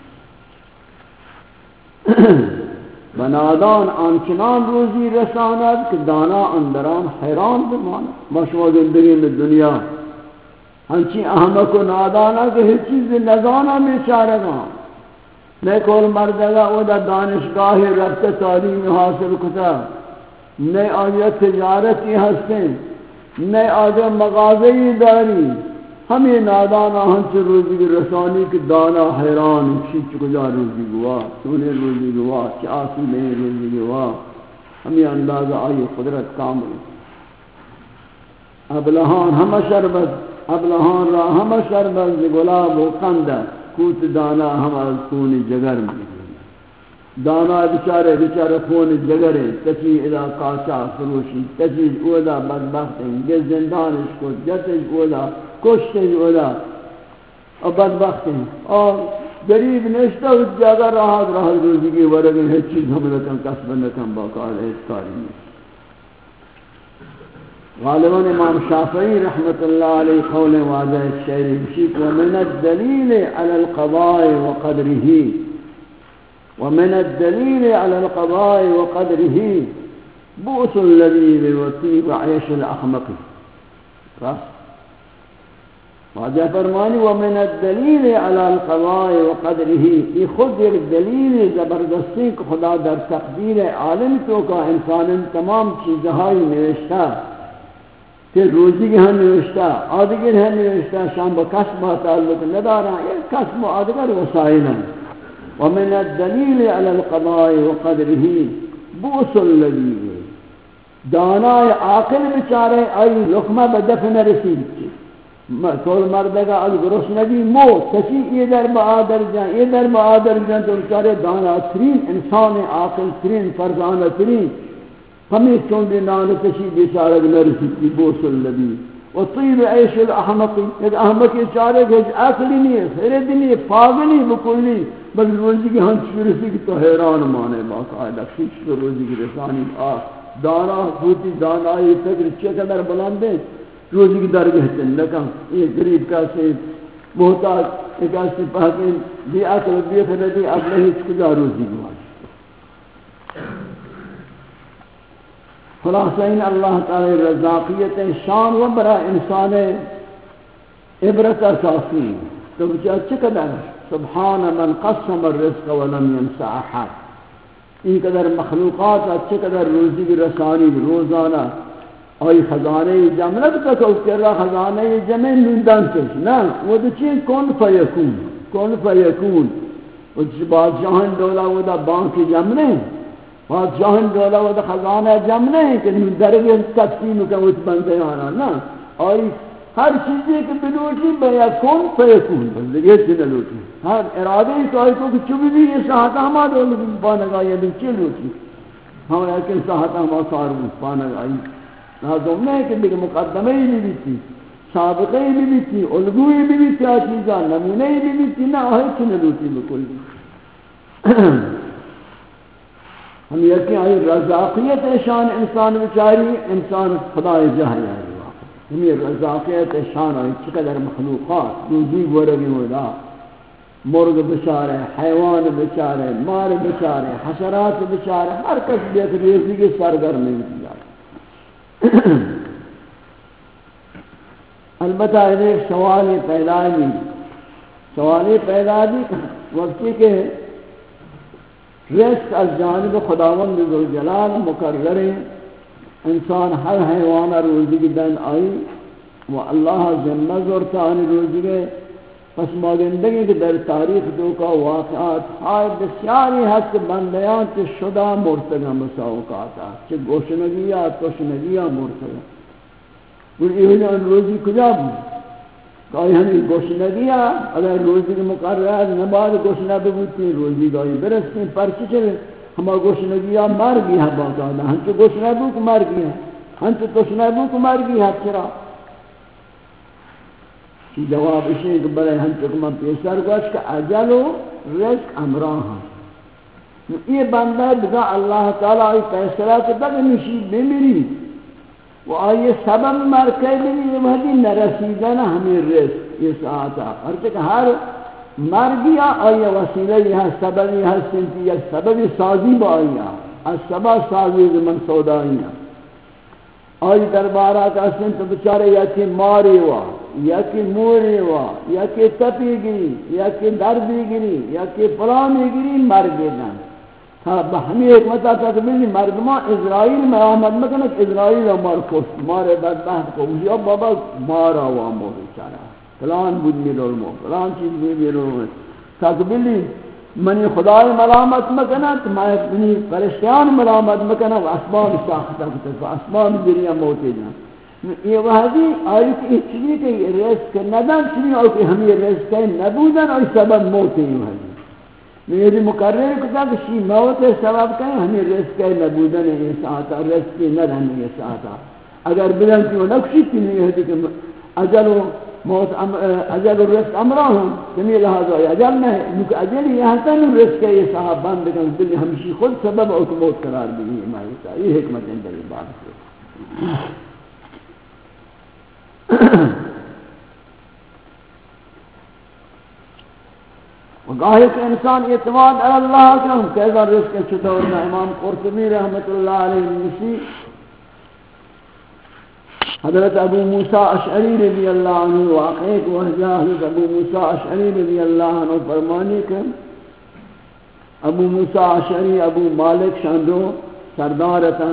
بنادان آنچنان روزی رساند کہ دانا اندران حیران بمانا مشہور زندگی میں دنیا ہنچی احمق و نادانا کہ ہر چیز نزانا میں چارگاں میں کول مردگا او دا دانشگاہ رفت تعلیم حاصل کتا نئے آیا تجارتی ہستیں نئے آیا مغازی داری ہمیں نادانا ہنچ روزی کی رسانی کی دانا حیران شیچ کجا روزی گوا سونے روزی گوا چاسی میں روزی گوا ہمیں اندازہ آئی قدرت کامل ابلہان ہم شربت ابلہان را ہم شربت گلاب و قندہ کوت دانا ہم از خون جگر میں دانا بچارے بچارے خون جگر ہیں تچی ادا قاچا فروشی تچی اودا بدبخت ہیں گز زندانش کو جتش اودا کشتے اولا اور بدبخت ہیں اور غریب نشتہ اس جگہ راحت راحت روزی کی ورگیں ہے چیز ہم لکن قصب نکن باقار اعتقاری میں غالباً امام شافعی رحمت اللہ علیہ قول واضح شعری بشیق ومن الدلیل علی القضاء وقدره ومن الدلیل علی القضاء وقدره بؤس اللذیذ وطیب عیش الاحمق راست واجہ فرمانی ومن الدلیل علی القضاء وقدره یہ خود ایک دلیل زبردستی کہ خدا در تقدیر عالم تو کا انسان تمام چیزہائی نوشتا کہ روزی کی ہم نوشتا آدگر ہم نوشتا شام بکسب تعلق ندارا یہ کسب آدگر وسائل ہیں ومن الدلیل علی القضاء وقدره بؤس اللذیذ دانائے عاقل بچارے آئی لقمہ بدفن رسید کی کول مردگا از گرس نبی موت کسی یہ در بآدر جان یہ در بآدر جان تو سارے دانا ترین انسان عاقل ترین فرزانہ ترین ہمیں چون بھی نان کسی بیچارہ نرسیتی بوس اللبی و طیب عیش الاحمقی ایک احمقی چارے کہ عقلی نہیں ہے خیرد نہیں ہے پاگلی بکلی بل روزی کی ہنچ رسی کی تو حیران مانے باقاعدہ خیش تو روزی کی رسانی آ دانا بوتی دانائی فکر چقدر بلندے روزی کی در کہتے ہیں لیکن یہ غریب کیسے محتاج ایک ایسی پاکین بھی عقل بھی خردی اپنے ہی کجا روزی گواش خلاصین اللہ تعالی رزاقیت شان و برا انسان عبرت اساسی تو بچہ چقدر سبحان من قسم الرزق ولم ينسى احد این قدر مخلوقات چقدر روزی کی رسانی روزانہ آئی خزانے جملت تک اس کے رہا خزانے جمع نندن تش نا وہ تو چین کون فیکون کون فیکون بادشاہن دولا وہ دا بانک جمع بادشاہن دولا وہ دا خزانہ جمع کہ درگی تقسیم کا اس بندے آنا نا اور ہر چیزی کے بلوٹی بیا کون فیکون بس دیکھے سے نلوٹی ہر ارادے تو آئی کو کہ چوبی بھی یہ ساہتا ہما دولا پانگا یہ بھی چی لوٹی ہم لیکن ساہتا ہما سارو پانگا آئی لازم نہیں کہ میرے مقدمے بھی بھی تھی سابقے بھی بھی تھی الگوئی بھی بھی تھی چیزاں نمونے بھی بھی تھی نہ ہے کہ نلوٹی بکل ہم یقین آئی رزاقیت شان انسان بچاری انسان خدا جہاں آئی ہم یہ رزاقیت شان آئی چقدر مخلوقات روزی ورگی ودا مرغ بچارے حیوان بچارے مار بچارے حشرات بچارے ہر کس بیت ریزی کے سرگرمی بچارے البتہ ایک سوال پیدا نہیں سوال پیدا دی وقتی کے رزق از جانب خداوند ذوالجلال مقرر انسان ہر حیوان روزی کی دن آئی و اللہ ذمہ زورتان روزی کے پس ماگندگی کے در تاریخ دو کا واقعات ہائے بسیاری حد کے بندیان کے شدہ مرتگا مساوقاتا چھ گوشنگیا توشنگیا مرتگا اور ایہنی ان روزی کجا بھی تو ہمیں گوشنگی ہے اگر روزی کے مقررات نماز گوشنگی بودتی روزی گاہی برستے پرچی چلے ہمارا گوشنگی ہے مر گیا ہے باقاعدہ ہم تو گوشنگی کو مر گیا ہے ہم تو گوشنگی کو مر گیا ہے چرا کی جواب اسی ہے کہ برای ہم چکمہ پیسر گوش کہ اجل و رزق امران ہیں یہ بندہ بگا اللہ تعالیٰ ای فیصلہ کے تک نشید بمیری وہ آئیے سبب مرکے بھی یہ وحدی نرسیدن ہمیں رزق یہ ساعتا ہر تک ہر مر گیا آئیے وسیلہ یہ سبب یہ سنتی یہ سبب سازی با آئیا از سبب سازی من سودائیاں آئی دربارہ کا سن تو بچارے یا کہ ماری ہوا یا کہ موری ہوا یا کہ تپی گری یا کہ دردی گری یا کہ فلانی گری مر گئے ہاں ہمیں ایک مطلع تھا کہ ملی مردمان اسرائیل میں آمد مکنہ کہ اسرائیل مار کشت مارے بدبخت کو یا بابا مارا ہوا موری چارا فلان بود میلول مو فلان چیز بود میلول مو تھا کہ ملی منی خدای ملامت مکنہ تو میں منی پرشتیان ملامت مکنہ و اسمان ساختہ کتا اسمان دریا موتی جان یہ وحدی آئی کہ اس چیزی کہ رزق ندن چیزی آئی کہ ہمیں رزق نبودن اور سبب موتی ہیں وحدی میری مقرر کتا کہ شی موت سبب کہیں ہمیں رزق نبودن یہ ساعتا رزق ندن یہ ساعتا اگر بلنکی و نقشی کی نہیں ہے کہ اجل و موت اجل و رزق امران ہوں جمعی لحاظ آئی اجل نہیں کیونکہ اجل یہاں تن رزق یہ صاحب بند کن بلی ہمشی خود سبب اور موت قرار بھی یہ ماہیتا یہ حکمت اندر یہ بات ہے وگاہی کہ انسان اعتماد اللہ کرم کیسا رزق چطورنا امام قرطبی رحمت اللہ علیہ نسی حضرت ابو موسیٰ اشعری رضی اللہ عنہ واقعی کو وحجہ حضرت ابو موسیٰ اشعری رضی اللہ عنہ فرمانی کہ ابو موسیٰ اشعری ابو مالک شاندو سردارتا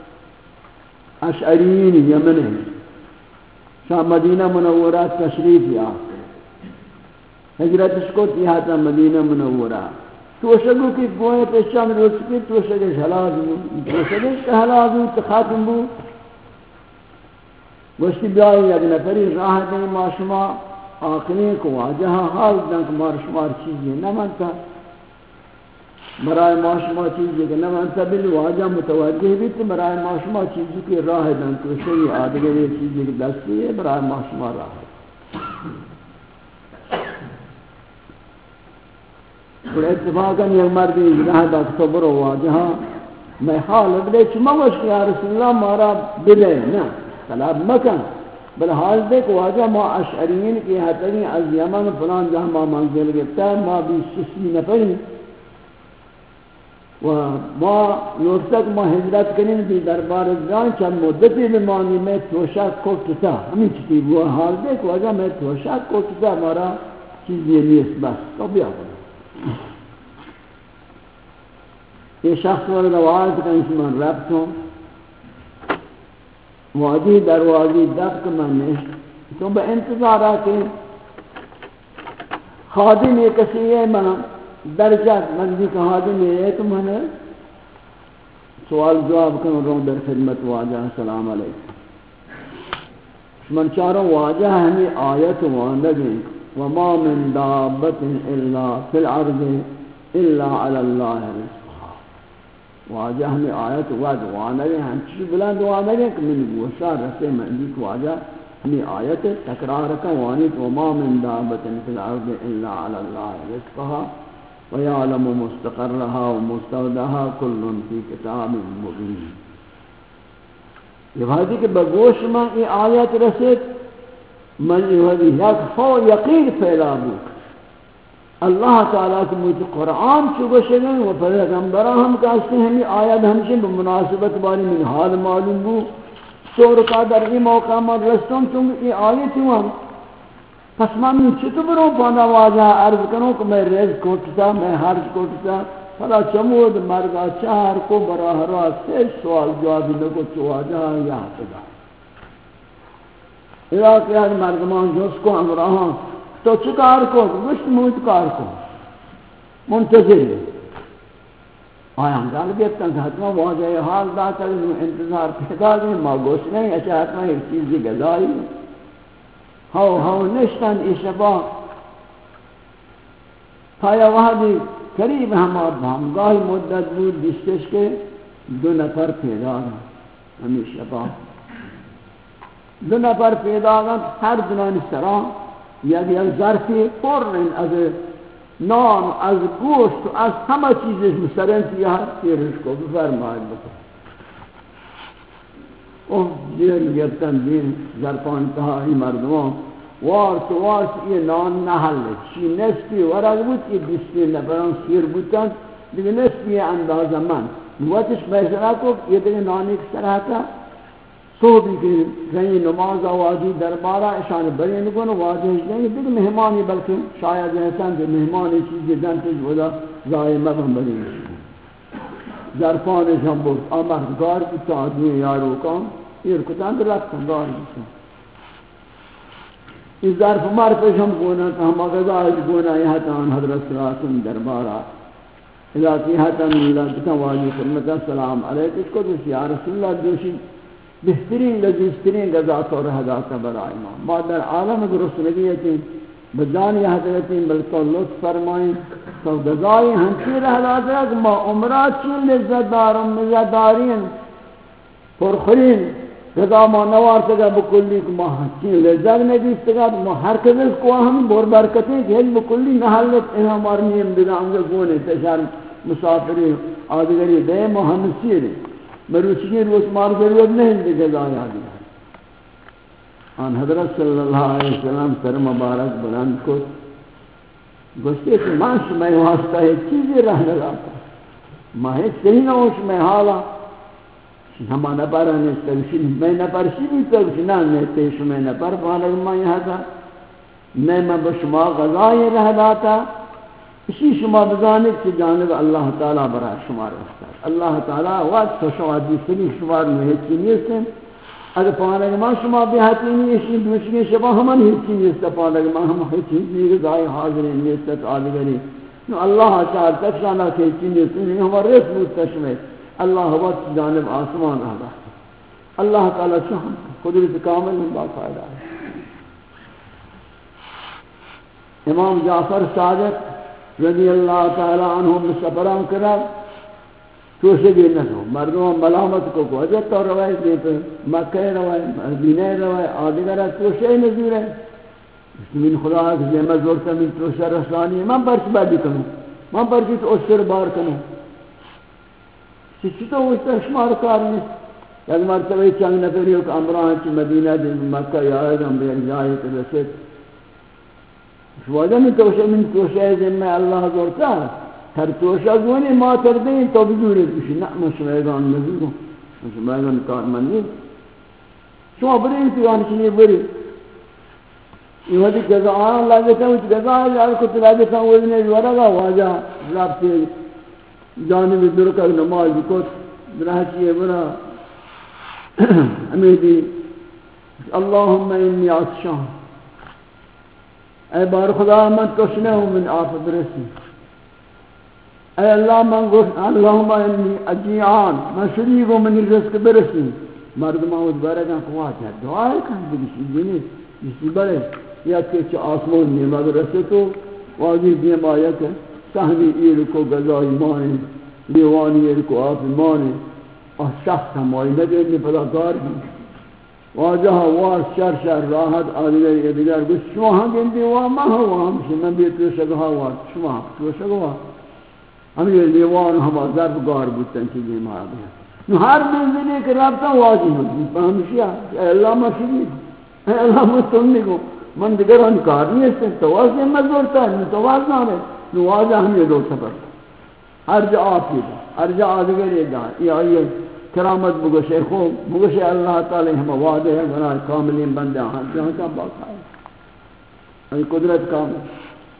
اشعرین یمن ہے شاہ مدینہ منورہ تشریف یا حجرتش کو تیہاتا مدینہ منورہ توشگو کی گوئے پیشان روز کی توشگش حلاز ہوں توشگش کا حلاز ہوں تخاتم ہوں گوشتی بیائی یک نفری راہ دیں ما شما آخرین کو واجہا حال دن کہ مار شمار چیزی نمانتا برای ما شما چیزی کہ نمانتا بلی واجہ متوجہ بھی تو برای ما شما چیزی کی راہ دن توشگی آدھگر یہ چیزی کی دستی ہے برای ما شما راہ ہے اور اتفاقاً یک مردی اجراح دا کتبر ہوا جہاں میں حال ادلے چما وشک یا رسول اللہ مارا بلے نا طلب مکن بل حال دیکھ واجہ ما اشعرین کی حتنی از یمن فلان جہاں ما منزل گفتا ما بیس سسی نفری و ما نورتک ما حضرت کریں بھی دربار ازران چند مدتی بمانی میں توشک کوٹتا ہمیں چکی وہ حال دیکھ واجہ میں توشک کوٹتا مارا چیزی نیست بس تو بیا کریں یہ شخص ورد روایت کا انسان ربط ہوں وادی دروازی دفت من نے تو با انتظار آکے خادم یہ کسی ہے من درجات مجھے کہ خادم یہ ہے تو من سوال جواب کروں رہوں در خدمت واجہ السلام علیکم من چاروں واجہ ہمیں آیت واندگیں وما من دابت الا فی الارض الا علی اللہ رزقها واجہ ہمیں آیت وعد واندگیں ہم چیز بلند واندگیں کہ من گوشہ رسے مندی کو واجہ ہمیں آیت تکرار کا وانیت وما من دابت فی الارض الا علی اللہ رزقها ويعلم مستقرها ومستودعها كل في كتاب مبين یہ بھائی کہ بگوش میں یہ آیت رسید من یہ یک فو یقین پھیلا بک اللہ تعالیٰ کی مجھے قرآن چکو شگیں و پیغمبرہ ہم کہتے ہیں ہمیں آیت ہمشہ بمناسبت باری من حال معلوم بو سور کا در ای موقع من رستوں چونکہ یہ آیت ہوں ہم پس من چھتو بروں پانا واجہ عرض کروں کہ میں رزق کوٹتا میں حرج کوٹتا فلا چمود مرگا چار کو براہ راست سے سوال جوابی لگو چواجہ یا حتگا اذا کہ مردمان جس کو امراہاں تو چکار کو گشت موت کار کو منتظر آیا ہم جان بیتا کہ حتما واجہ حال داتا ہے انتظار پیدا دیں ما گوشت نہیں اچھا حتما ایک چیزی گزائی ہاو ہاو نشتن اشبا پایا وحدی قریب ہم ہمگاہ مدت بود دستش کے دو نفر پیدا گا ہمیں شبا دو نفر پیدا گا ہر دنان سرا یک یک ظرفی پر از نان از گوشت از همه چیزش مسرن کیا تیرش کو بفرمائید بکن اوہ دیر گرتن دیر ظرفان تہائی مردمان وارس وارس یہ نان نحل چی نسبی ورگ بود یہ بیستی نفران سیر بودن دیگه نسبی اندازه من وقتش بیشتر کو یہ دیگه نانی کس طرح تا صوبی کی رہی نماز آوازی دربارہ اشان برین کن واجہ نہیں دیکھ مہمانی بلکہ شاید احسان دے مہمانی چیزی دنتج ودا ضائع مبہم برین ظرفان جنبور آمر گار کتا آدمی یارو کام یہ کتان در رکھتا گار کتا اس ظرف مر پیش ہم گونا کہ ہم اگزائج گونا یہاں تان حضرت صلی اللہ علیہ وسلم دربارہ الہی حتم اللہ کتا واجی خدمت السلام علیکم اس کو دوشی یا رسول اللہ دوشی بہترین لذیذترین غذا تو رہ جاتا برائے ما ما در عالم درست نبیتی بدانی حضرتی بلکہ لطف فرمائیں تو غذائی ہنچی رہ جاتا کہ ما عمرہ چین لذت دارم لذت دارین پرخورین غذا ما نوار سکا بکلی کہ ما چین لذت نبیست گا ما ہر کدس کو ہم بور برکتی کہ ہل بکلی نحلت انہا مارنیم بدانگا گونے تشار مسافری آدھگری دے ما ہم سیرے مروچی روز مار ضرورت نہیں دیکھے جایا دیا آن حضرت صلی اللہ علیہ وسلم سر مبارک بلند کو گوشتے کہ ماں شمائے واسطہ ایک چیزی رہ لگاتا ماں ایک صحیح نہ ہوش میں حالا ہما نپر نیستا میں نپر سی بھی تک نہ نیتے شمائے نپر پانک ماں یہاں تھا میں میں بشما غذائی رہ لاتا اسی شما بزانک سے جانب اللہ تعالی برای شما رستا اللہ تعالی وقت شما دیسری شما محیطی نیستن اگر پانک ما شما بیحتی نیستی دوچگی شما ہمان حیطی نیستا پانک ما ہم حیطی نیگزائی حاضرین نیستا آدھگری اللہ تعالی تکشانا حیطی نیستی ہمان رس بودتا شما اللہ وقت جانب آسمان آدھا اللہ تعالی شما قدرت کامل میں باقاعدہ ہے امام جعفر صادق رضی اللہ تعالی عنہ سفران کرا توشے بھی نہ ہو مردوں ملامت کو کو حضرت اور روایت دے پر مکہ روایت مدینہ روایت آدھگرہ توشے نظیر ہے من خدا کی جمع زورتا من توشہ رسانی من پرچ بادی کنوں من پرچ تو اشتر بار کنوں چچی تو اشتر شمار کار نہیں یک مرتبہ چنگ نفریوں کا امران چی مدینہ دے مکہ یاد ہم بے اجائی کے رسید وجہ میں توشہ من توشہ ذمہ اللہ زورتا ہر توشہ زونی ما تر دیں تو بزوری کشی نعم شمیدان نزیگو شمیدان کارمندی شما بری انتگان چنی بری یہ وقتی جزا آن لگتا ہے جزا آن کو تلاجتا ہے وزنے ورگا واجہ رابطے جانب درکہ نماز کت برہ چیئے برا امیدی اللہم انی عطشان اے بار خدا من کشنے ہوں من آفت رسی اے اللہ من گوشت اللہم انی اجیعان من شریک ہوں من رزق برسی مردمان اس بارگاں قوات ہے دعائے کھن بگشی جنی جسی بڑے یا کہ آسمان نیمد رسے تو واضح دیم آیا کہ سہمی ایر کو گزائی مانے دیوانی ایر کو آپ مانے اور شخص ہمائی ندیدنی پدا کار بھی واجہ وار شر شر راحت آدگر ادگر گوش شما ہاں گندی وہاں ماں ہوا ہمشی من بھی تو شگہا وار شما تو شگہا ہم یہ دیوان ہما ضرب گار بودتن چیزیں مارا بیا ہر منزلی کے رابطہ واضح ہوتی ہمشی اے اللہ ما شریف اے اللہ ما سننے کو من دیگر انکار نہیں ہے تو واضح مزورتا ہے تو واضح ہے تو واضح ہم یہ دو سفر ہر جا آپ یہ ہر جا آدگر یہ جا یہ آئیے کرامت بگوشے خوب بگوشے اللہ تعالی ہم وعدے ہیں بنا کاملین بندے ہاں جہاں کا باقا ہے یہ قدرت کامل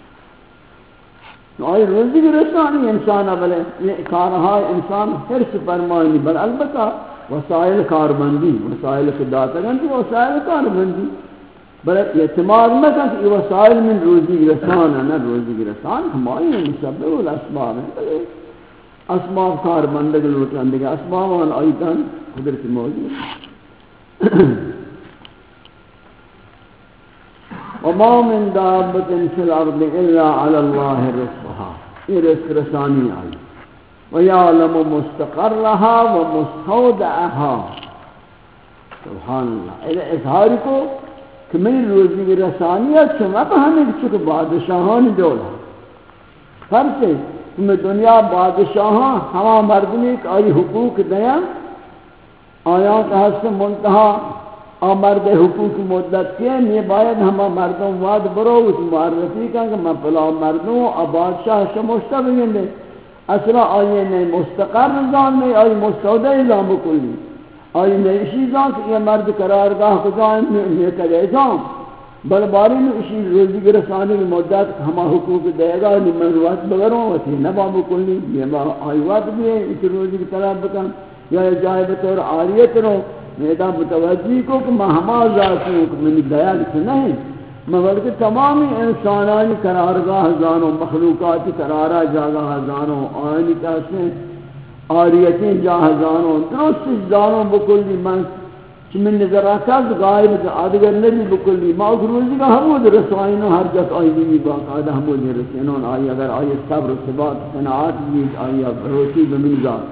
آئی روزی کی رسانی انسان بلے یہ کارہائی انسان حرص فرمائنی بل البتہ وسائل کاربندی وسائل خداتگندی وسائل کاربندی بلے اعتماد میں کہ یہ وسائل من روزی کی رسان ہے نا روزی کی رسان ہماری مسبب الاسباب ہیں بلے اسباب کار بندگ لوٹان دیکھا اسباب آن آئیتان قدرت موجود وما من دابة في الأرض إلا على الله رزقها یہ رزق رسانی آئی ويعلم مستقرها ومستودعها سبحان اللہ اذا اظہار کو کہ میں روزی کی رسانیت چما ہمیں چکے بادشاہان دولا فرض ہے کہ دنیا بادشاہاں ہما مردمی کہ آئی حقوق دیا آیات حسن منتہا آ مرد حقوق مدت کے یہ باید ہما مردوں واد برو اس معرفی کا کہ میں پلا مردوں آ بادشاہ شموشتا بگندے اصلا آئیے نہیں مستقر نظام نہیں آئی مستودع نظام بکلی آئی نہیں اسی ذات کہ یہ مرد قرارگاہ خدایت یہ کرے ازام بل باری میں اسی روزی کی رسانی کی مدت ہما حقوق دے گا من وقت بگروں وقتی نبا بکلی یہ آئی وقت بھی ہے اس روزی کی طرح بکن یا جائے بطور عاریت رو میدہ متوجہ کو کہ میں ہما ذاتی ہوں کہ منی دیا لکھے نہیں میں بلکہ تمامی انسانانی قرارگاہ زانوں مخلوقاتی قرارہ جاگاہ زانوں آئینی کہتے ہیں آریتیں جاہ زانوں درست زانوں بکلی من چی من نظر آکاز غائب آدگر نبی بکلی ما اگر روزی کا حمود رسوائنوں ہر جس آئینی بھی باقاعدہ حمود رسینوں آئی اگر آئی صبر و ثبات صنعات بھی آئی روچی بمن ذات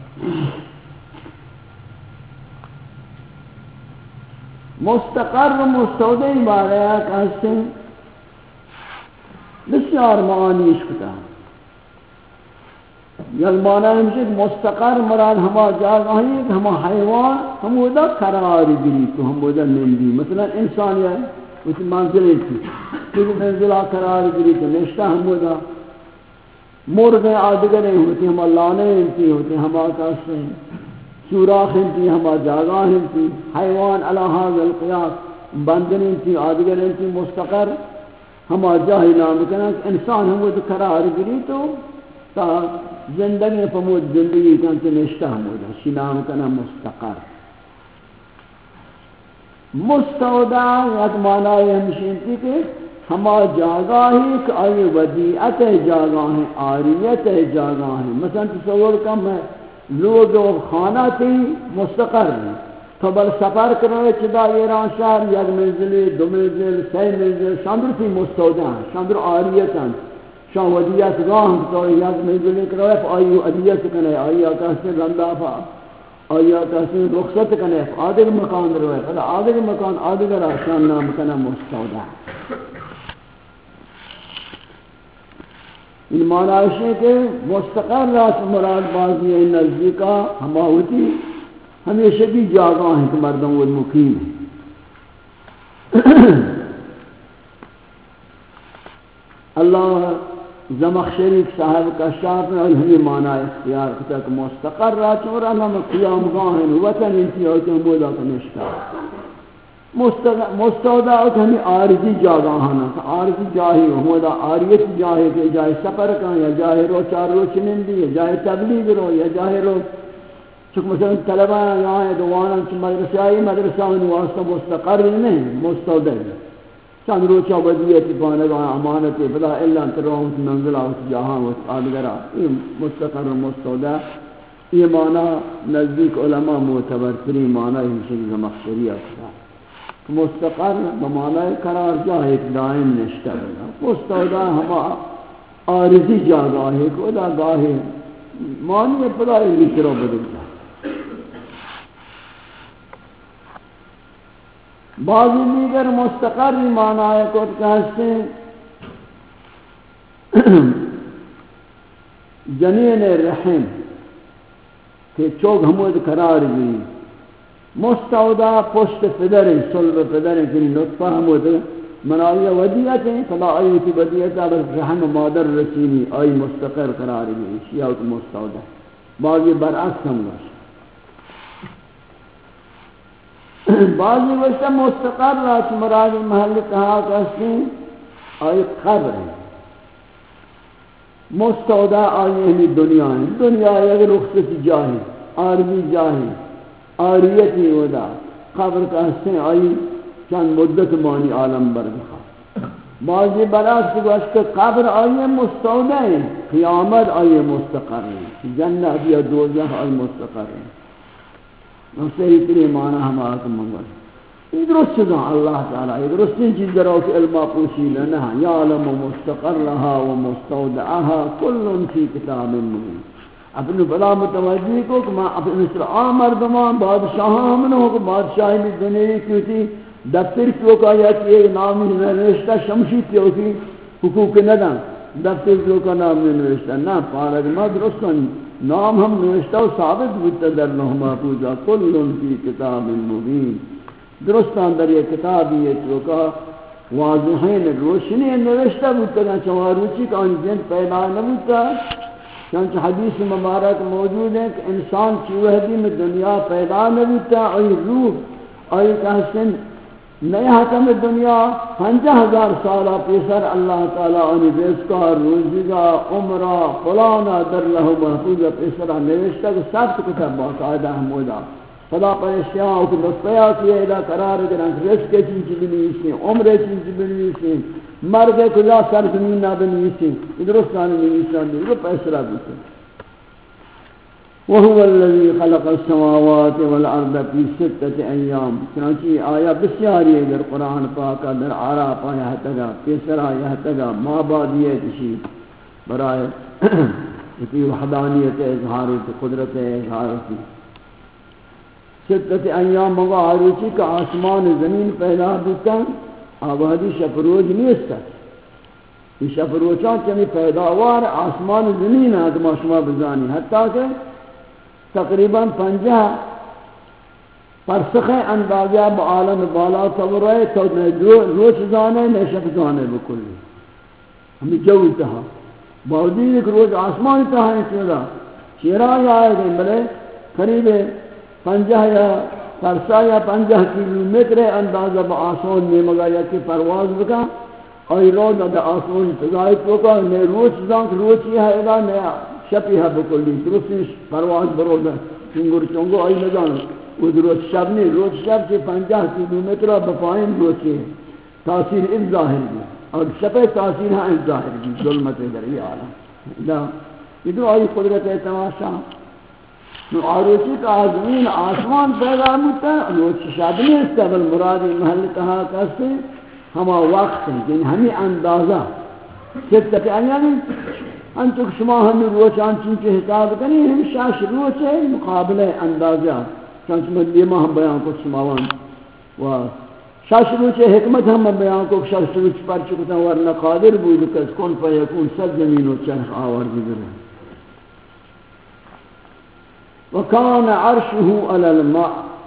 مستقر و مستودع بارے کہتے ہیں بسیار معانی اشکتا یک معنی ہمشہ مستقر مراد ہما جاگہ ہیں کہ ہما حیوان ہمودا قرار گری تو ہمودا نندی مثلا انسان ہے اس منزلیں تھی کیونکہ منزلہ قرار گری تو نشتہ ہمودا مرغیں آدگریں ہوتی ہما لانے انتی ہوتی ہما کہتے ہیں سوراخ انتی ہما جاگہ انتی حیوان علی هذا القیاس بندن انتی آدگر انتی مستقر ہما جاہی نام کنا انسان ہمود قرار گری تو تا زندگی پمود زندگی کنچے نشتہ ہمود شی نام کنا مستقر مستودع یک معنی ہمشینتی کہ ہما جاگہ ہی کہ آئی ودیعت جاگہ ہیں آریت جاگہ ہیں مثلا تصور کم ہے لوگ خانہ تھی مستقر ہیں تو بل سفر کرنے چدا ایران شہر یک منزلی دو منزل سی منزل شاندر تھی مستودع ہیں شاندر آریت ہیں شان ودیعت گاہ تو یک منزلی کرنے آئیو ادیت کرنے آئی آکاسی رندافہ آئی آکاسی رخصت کرنے آدھر مکان روئے آدھر مکان آدھر آشان نام کرنے مستودع ان معنی ہے کہ مستقر راس مراد بازی ہے نزدیکا ہما ہوتی ہمیشہ بھی جاگاہ ہیں کہ مردم وہ مقیم ہیں اللہ زمخشری صاحب کا شاف میں ہمیں معنی اختیار کرتا کہ مستقر راس مراد ہم قیام گاہ ہیں وطن انتی ہوتے ہیں مولا کا نشتہ مستودع ہمیں عارضی جاگاہانا عارضی جاہی ہمودا عاریت جاہی کہ جائے سفر کا یا جاہے رو چار رو چنندی یا جاہے تبلیغ رو یا جاہے رو چک مثلا طلبہ یہاں ہے دوانا چھ مدرسہ آئی مدرسہ ان واسطہ مستقر نہیں مستودع چند رو چا ودیت پانگا امانت بلا اللہ ترہم منزل آوت جہاں آدگرہ یہ مستقر و مستودع یہ معنی نزدیک علماء معتبر تری معنی ہمشن زمخشری اکتا مستقر بمعنی قرار جاہ ایک دائم نشتہ ہے مستودع ہما عارضی جاگاہ ہے کہ ادا گاہ معنی پدا ایک رو بدل جائے بعضی دیگر مستقر معنی ہے کہ کہتے ہیں جنین رحم کہ چوک ہمود قرار گئی مستودع پشت پدریں صلب پدریں کنی نطفہ ہمود منائی ودیعت ہیں فلا آئیتی ودیعت ہے بس رحم مادر رسینی آئی مستقر قرار گئی شیعہ کو مستودع بعضی برعکس ہم گوش بعضی وقت مستقر رات مراد محل کہا کہتے ہیں آئی قبر ہے مستودع آئی ہمیں دنیا ہے دنیا ایک رخصت جاہی عارضی جاہی آریتی ودا قبر کا حسن آئی چند مدت مانی عالم برگخا بعضی برعکس گوشت کہ قبر آئی مستودع ہے قیامت آئی مستقر ہے جنت یا دوزخ آئی مستقر ہے صحیح تری معنی ہمارا منگل یہ درست چیزاں اللہ تعالیٰ یہ درست چیز درو کہ علمہ پوشی لنہا یعلم مستقرها ومستودعها کل فی کتاب مبین اپنے بلا متوجہ کو کہ میں اپنے مثل عام مردمان بادشاہاں ہم نے ہو کہ بادشاہی میں دنیا کیوتی دفتر کیوں کا یا کہ ایک نامی نوشتہ شمشید کیوں کی حقوق ندن دفتر کیوں کا نام نوشتہ نا پارک ما درست کنی نام ہم نوشتہ و ثابت بودتا در لوح محفوظہ کل فی کتاب مبین درستان در یہ کتابی ہے کیوں کا واضحین روشنی نوشتہ بودتا کہ چواروچی کا ان جن پیدا نبودتا چنانچہ حدیث مبارک موجود ہے کہ انسان کی وحدی میں دنیا پیدا نبودتا اور روح اور ایک حسن نئے حکم دنیا پنجہ ہزار سالہ پیسر اللہ تعالیٰ انی بیسکا روزگا عمرہ فلانا در لہو محفوظ پیسرہ نوشتہ کہ سب کتب باقاعدہ حمودہ خدا پریشیاں اوکی نصفیہ کیا ادا قرار کرنک رزق چیز بنویسیں عمرے چیز بنویسیں مرد کجا سر زمین نہ بنویسیں ادرستانی بنویسیں دیگر پیسرہ بیسیں وهو الذي خلق السماوات والارض في ستة ايام چنانچہ آیا بسیاری ہے در قرآن پاک در عراف آیا تگا پیسر آیا تگا ما بعدیت شی برائے اتی وحدانیت اظہار و قدرت اظہار کی ستة ایام مگا آروچی کا آسمان زمین پیدا بکا آبادی شفروج نیستا یہ شفروچان چمی پیداوار آسمان زمین ہے تو شما بزانی حتیٰ کہ تقریباً پنجہ پرسخ اندازہ با عالم بالا تورائے تو روچ زانے نیشک زانے بکلی ہمیں جوی تہا باوجود ایک روز آسمان تہا ہے چیزا چیرہ یا آئے گئے بلے قریب پنجہ یا پرسا یا پنجہ کلومیٹر اندازہ با آسمان میں مگا یا کہ پرواز بکا اور روز دا آسمان تضائف بکا نئے روچ زانک روچی ہے ادا نیا شپی ہے بکلی درستیش پرواز برود ہے چنگر چنگو آئی نظام وہ درست شب نہیں روز شب سے پنجہ کلومیٹر بپائن روچی ہے تاثیر اس ظاہر بھی اور شپے تاثیر ہے اس ظاہر بھی ظلمت در یہ عالم یہ دو آئی قدرت تماشا آروچی کا زمین آسمان پیدا ہوتا ہے روچ شب نہیں اس کا بل مراد محل کہا کرتے ہما وقت ہے یعنی ہمیں اندازہ ستت ایام انتو شما ہمیں روچان چونکہ حساب کریں ہم شاش روچ ہے مقابلہ اندازہ چونکہ میں لیمہ ہم بیان کو شماوان و شاش روچ ہے حکمت ہم بیان کو شاش روچ پر چکتا ورنہ قادر بود کس کن پہ یکون سب زمین و چرخ آور گزر وکان عرشه علی الماء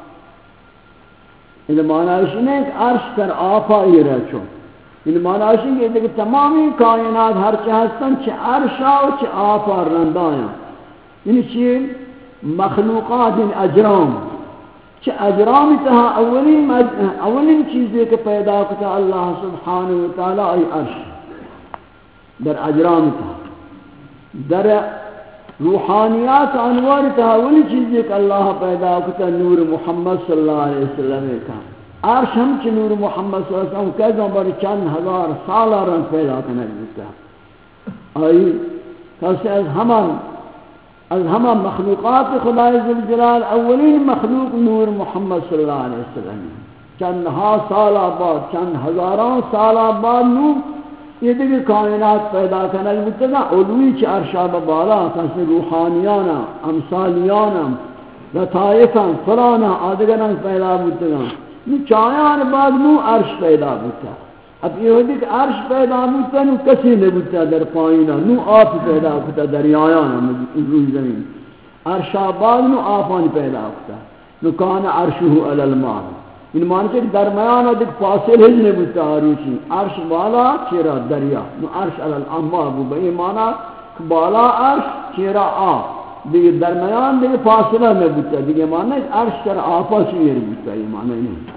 یہ معنی ہے کہ عرش پر آفا ہی رہ چون یہ معنی ہے کہ تمامی کائنات ہر چاہستن چھ عرشا و چھ آفا رندایا یعنی چھ مخلوقات اجرام چھ اجرام تہا اولین اولین چیزیں کہ پیدا کتا اللہ سبحانہ وتعالی ای عرش در اجرام تہا در روحانیات انوار تہا اولی چیزیں کہ اللہ پیدا کتا نور محمد صلی اللہ علیہ وسلم کا عرش ہم چھ نور محمد صلی اللہ علیہ وسلم کہتا بڑی چند ہزار سالہ رنگ پیدا کرنے دیتا آئی کسی از ہمان از ہمان مخلوقات خدای ذوالجلال اولین مخلوق نور محمد صلی اللہ علیہ وسلم چند ہا سالہ بعد چند ہزاران سالہ بعد نور یہ دیکھ کائنات پیدا کرنے دیتا علوی چھ عرشہ بالا کسی روحانیانا امثالیانا لطائفا فلانا آدگران پیدا دیتا نو چایان بعد نو عرش پیدا بودتا اب یہ ہوتی کہ عرش پیدا بودتا نو کسی نبودتا در پائینا نو آپ پیدا بودتا دریایانا روی زمین عرش بعد نو آفان پیدا بودتا نو کان عرشه علی الماء ان معنی کہ درمیان دیکھ فاصل ہی نبودتا آروچی عرش بالا چیرا دریا نو عرش علی الاماء بو بئی معنی بالا عرش چیرا آف دیگه درمیان دیگه فاصله نبودتا دیگه معنی عرش در آفا چیر بودتا یہ معنی نہیں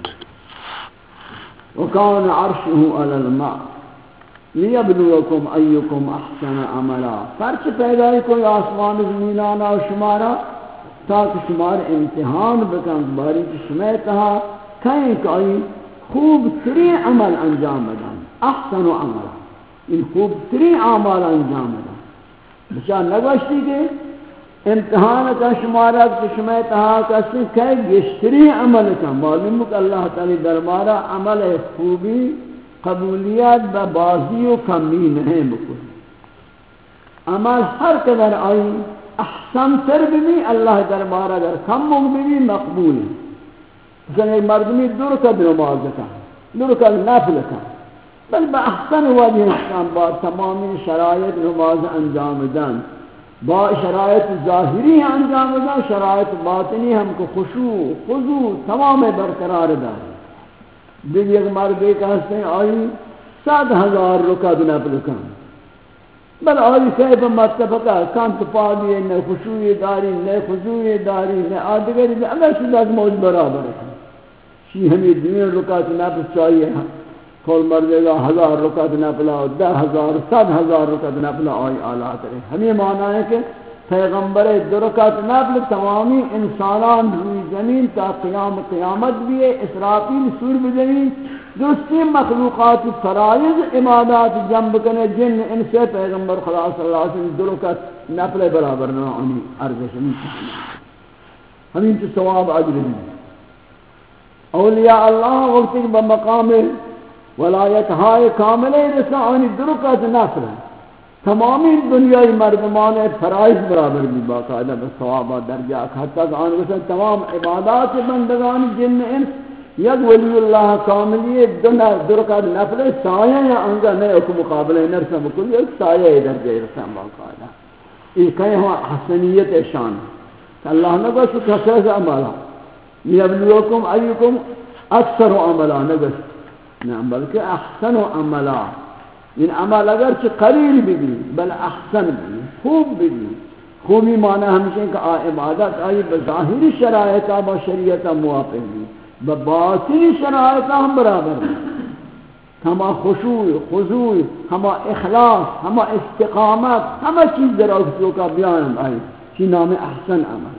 وکان عرشه علی الماء لیبلوکم ایکم احسن عملا پرچ پیدای کوئی آسمان زمینانا و شمارا تاکہ شمار امتحان بکن باری کی شمیتها کہیں کہ خوب ترین عمل انجام بدن احسن عملا ان خوب ترین عمل انجام بدن بچہ نگوشتی کہ امتحان کا شمارت کہ شما تہا کسی کہ گشتری عمل کا معلوم کہ اللہ تعالی دربارہ عمل خوبی قبولیت و بازی و کمی نہیں بکل عمل ہر قدر آئی احسن تر بھی اللہ دربارہ اگر کم بھی مقبول مثلا ایک مردمی دور کا نماز کا دور کا نفل کا بل با احسن وجہ اسلام با تمامی شرائط نماز انجام دن با شرائط ظاہری انجام دن شرائط باطنی ہم کو خشوع خضوع تمام برقرار دن دل ایک مرد ایک ہستے ہیں آئی سات ہزار رکعت نفل کن بل آئی کیف متفقہ کان تو پا دیئے نہ خشوع داری نہ خضوع داری نہ آدگری اگر شدہ موج برابر ہے شی ہمیں دنیا رکعت نفل چاہیے کھول مردے گا ہزار رکعت نفل اور دہ ہزار سات ہزار رکعت نفل آئی آلہ کرے ہمیں معنی ہے کہ پیغمبر دو رکعت نفل تمامی انسانان روی زمین تا قیام قیامت بھی ہے اسرافیل سور بزمین دوسری مخلوقات فرائض عبادات جنب کنے جن ان سے پیغمبر خدا صلی اللہ علیہ وسلم دو رکعت نفل برابر نہ آنی عرض ہمیں تو ثواب عجر بھی اولیاء اللہ وقت بمقام ولایت ہائے کاملے رسانی درکت نفر تمامی دنیای مردمان فرائض برابر بھی باقاعدہ بثوابہ درجہ حتی کہ آن وسلم تمام عبادات بندگان جن انس یک ولی اللہ کاملی درکت نفر سایہ یا انگا نئے اکو مقابلہ نرسہ بکلی ایک سایہ درجہ رسان باقاعدہ یہ کہیں ہوا حسنیت شان اللہ نے بس کسرت عملہ لیبلوکم ایکم اکثر عملہ نگس نعم بلکہ احسن عملہ ان عمل اگر چھ قلیل بھی بل احسن بھی خوب بھی خوبی معنی ہمشہ کہ عبادت آئی بظاہری شرائطہ با شریعتہ موافق بھی بباطنی شرائطہ ہم برابر بھی ہما خشوع خضوع ہما اخلاص ہما استقامت ہما چیز در اکتوں کا بیان آئی چی نام احسن عمل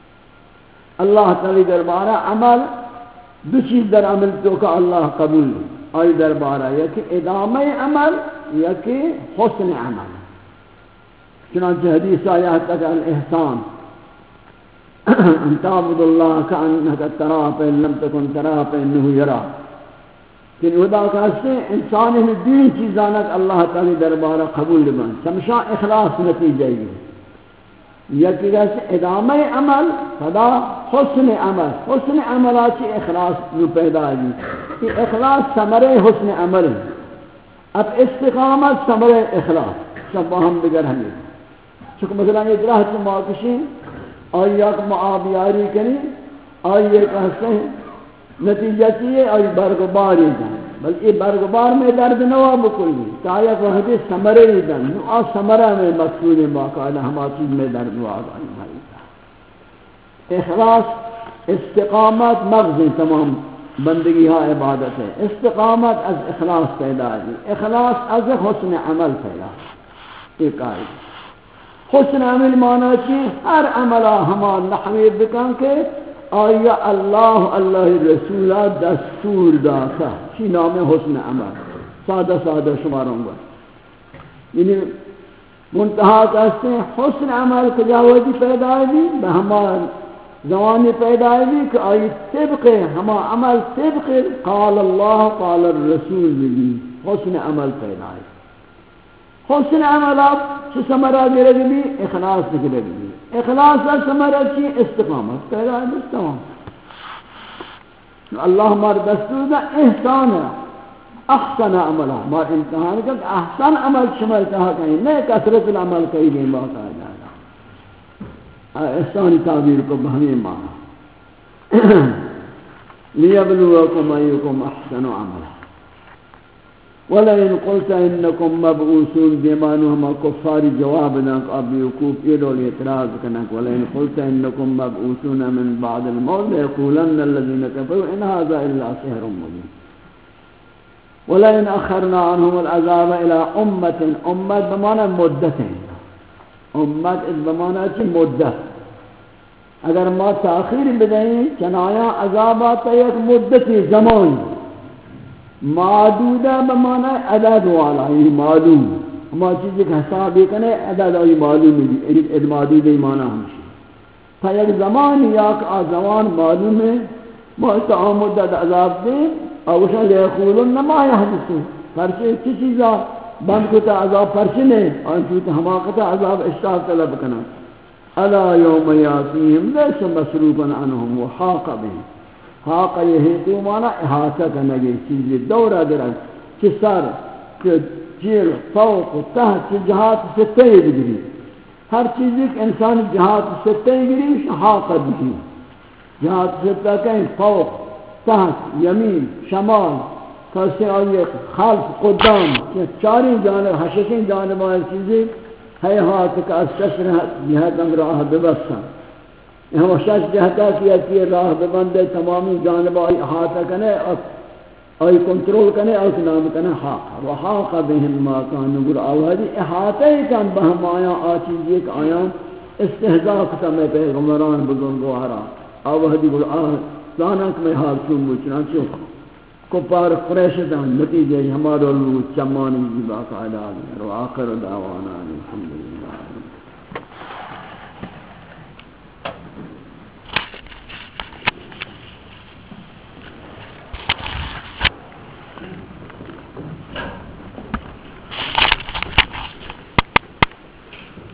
اللہ تعالی دربارہ عمل دو چیز در عمل تو کا اللہ قبول آئی دربارہ یکی ادامہ عمل یکی حسن عمل چنانچہ حدیث آیا تک الاحسان ان تعبد اللہ کانکا تراہ پہ لم تکن تراہ پہ انہو یرا کہ ادا کہتے ہیں انسان میں دین چیزانک اللہ تعالی دربارہ قبول بن سمشا اخلاص نتیجہ گی یکی کہتے ادامہ عمل فدا حسن عمل حسن عملاتی اخلاص جو پیدا ہے یہ اخلاص ثمرے حسن عمل ہے اب استقامت ثمرے اخلاص سب ہم بگر ہمیں چونکہ مثلا یہ درہ سے معاکشیں آئی یک معابیاری کریں آئی ایک حسن نتیجہ چیئے آئی برگباری دن بلکہ برگبار میں درد نوا بکلی تایا کہ ہدی ثمرے دن نوع ثمرہ میں مقصود باقاعدہ ہما چیز میں درد نوا آئی اخلاص استقامت مغز تمام بندگی ہاں عبادت ہے استقامت از اخلاص پیدا ہے اخلاص از حسن عمل پیدا ایک آئی حسن عمل مانا چی ہر عملہ ہما نحوی بکن کے آیا اللہ اللہ رسولہ دستور داتا چی نام حسن عمل سادہ سادہ شماروں گا یعنی منتہا کہتے ہیں حسن عمل کجاوزی پیدا ہے بہمان زمانی پیدا ہے کہ آئی طبق ہما عمل طبق قال اللہ قال الرسول بھی حسن عمل پیدا ہے حسن عمل آپ چھ سمرہ گرگ بھی اخلاص گرگ بھی اخلاص اور سمرہ چی استقامت پیدا ہے تمام اللہ ہمارا دستور دا احسان ہے احسن عملہ ہمارا امتحان ہے کہ احسن عمل شمال کہا کہیں نئے کثرت العمل کہیں گے باقا جائے احسانی تعبیر کو بہمی مانا لیبلوکم ایکم احسن عملا وَلَئِنْ قُلْتَ إِنَّكُمْ مَبْعُوثُونَ دیمانو ہما کفاری جواب دنک اب یوکوب ایدول اعتراض کنک وَلَئِنْ قُلْتَ إِنَّكُمْ مَبْعُوثُونَ مِنْ بَعْدِ الْمَوْتِ لَيَقُولَنَّ الَّذِينَ كَفَرُوا إِنْ هَذَا إِلَّا سِحْرٌ مُبِينٌ وَلَئِنْ أَخَّرْنَا عَنْهُمُ الْعَذَابَ إِلَى أُمَّةٍ أُمَّةٍ بمعنى مدتیں امت اس بمعنی چی مدت اگر ما تاخیر بدہیں چنایا عذابات ایک مدتی زمان معدودہ بمعنی عدد والا یہ معدود ہما چیزی کا حساب یہ کنے عدد آئی معلوم ہے ادمادی دی معنی ہمشی تا یک زمان یک آ زمان معلوم ہے موت آمدد عذاب دے اوشا لیقولن ما یحدثون پرچے چی چیزا بند کو تا عذاب پرچنے اور چوتا حماقتا عذاب اشتاق طلب کنا الا یوم یاتیہم لیس مصروفا عنہم وحاق بهم حاق یہ تو مانا احاطہ کنگے چیزی دورہ درد چی سر چی جیل فوق و تحت چی جہات سے تیب گری ہر چیز ایک انسان جہات سے تیب گری اس حاق بھی جہات سے تکیں فوق تحت یمین شمال کسی آئیے خلف قدام چاری جانب حشکین جانب آئی چیزیں ہے ہاتھ کا از شش جہت انگ راہ ببسن ہم شش جہتا کیا کہ راہ ببندے تمامی جانب آئی احاطہ کنے آئی کنٹرول کنے اور نام کنے حاق وحاق بهم ما کانوا نقول آوازی احاطہ کن بہم آیا آچیز ایک آیا استہزاء کتا میں پیغمبران بزرگوارا آوازی قل آہ دانک میں حال چون بچنا چوک کپار قریشتان نتیجہ ہمارا لوگ چمانی جی باقاعدہ و آخر دعوانا الحمدللہ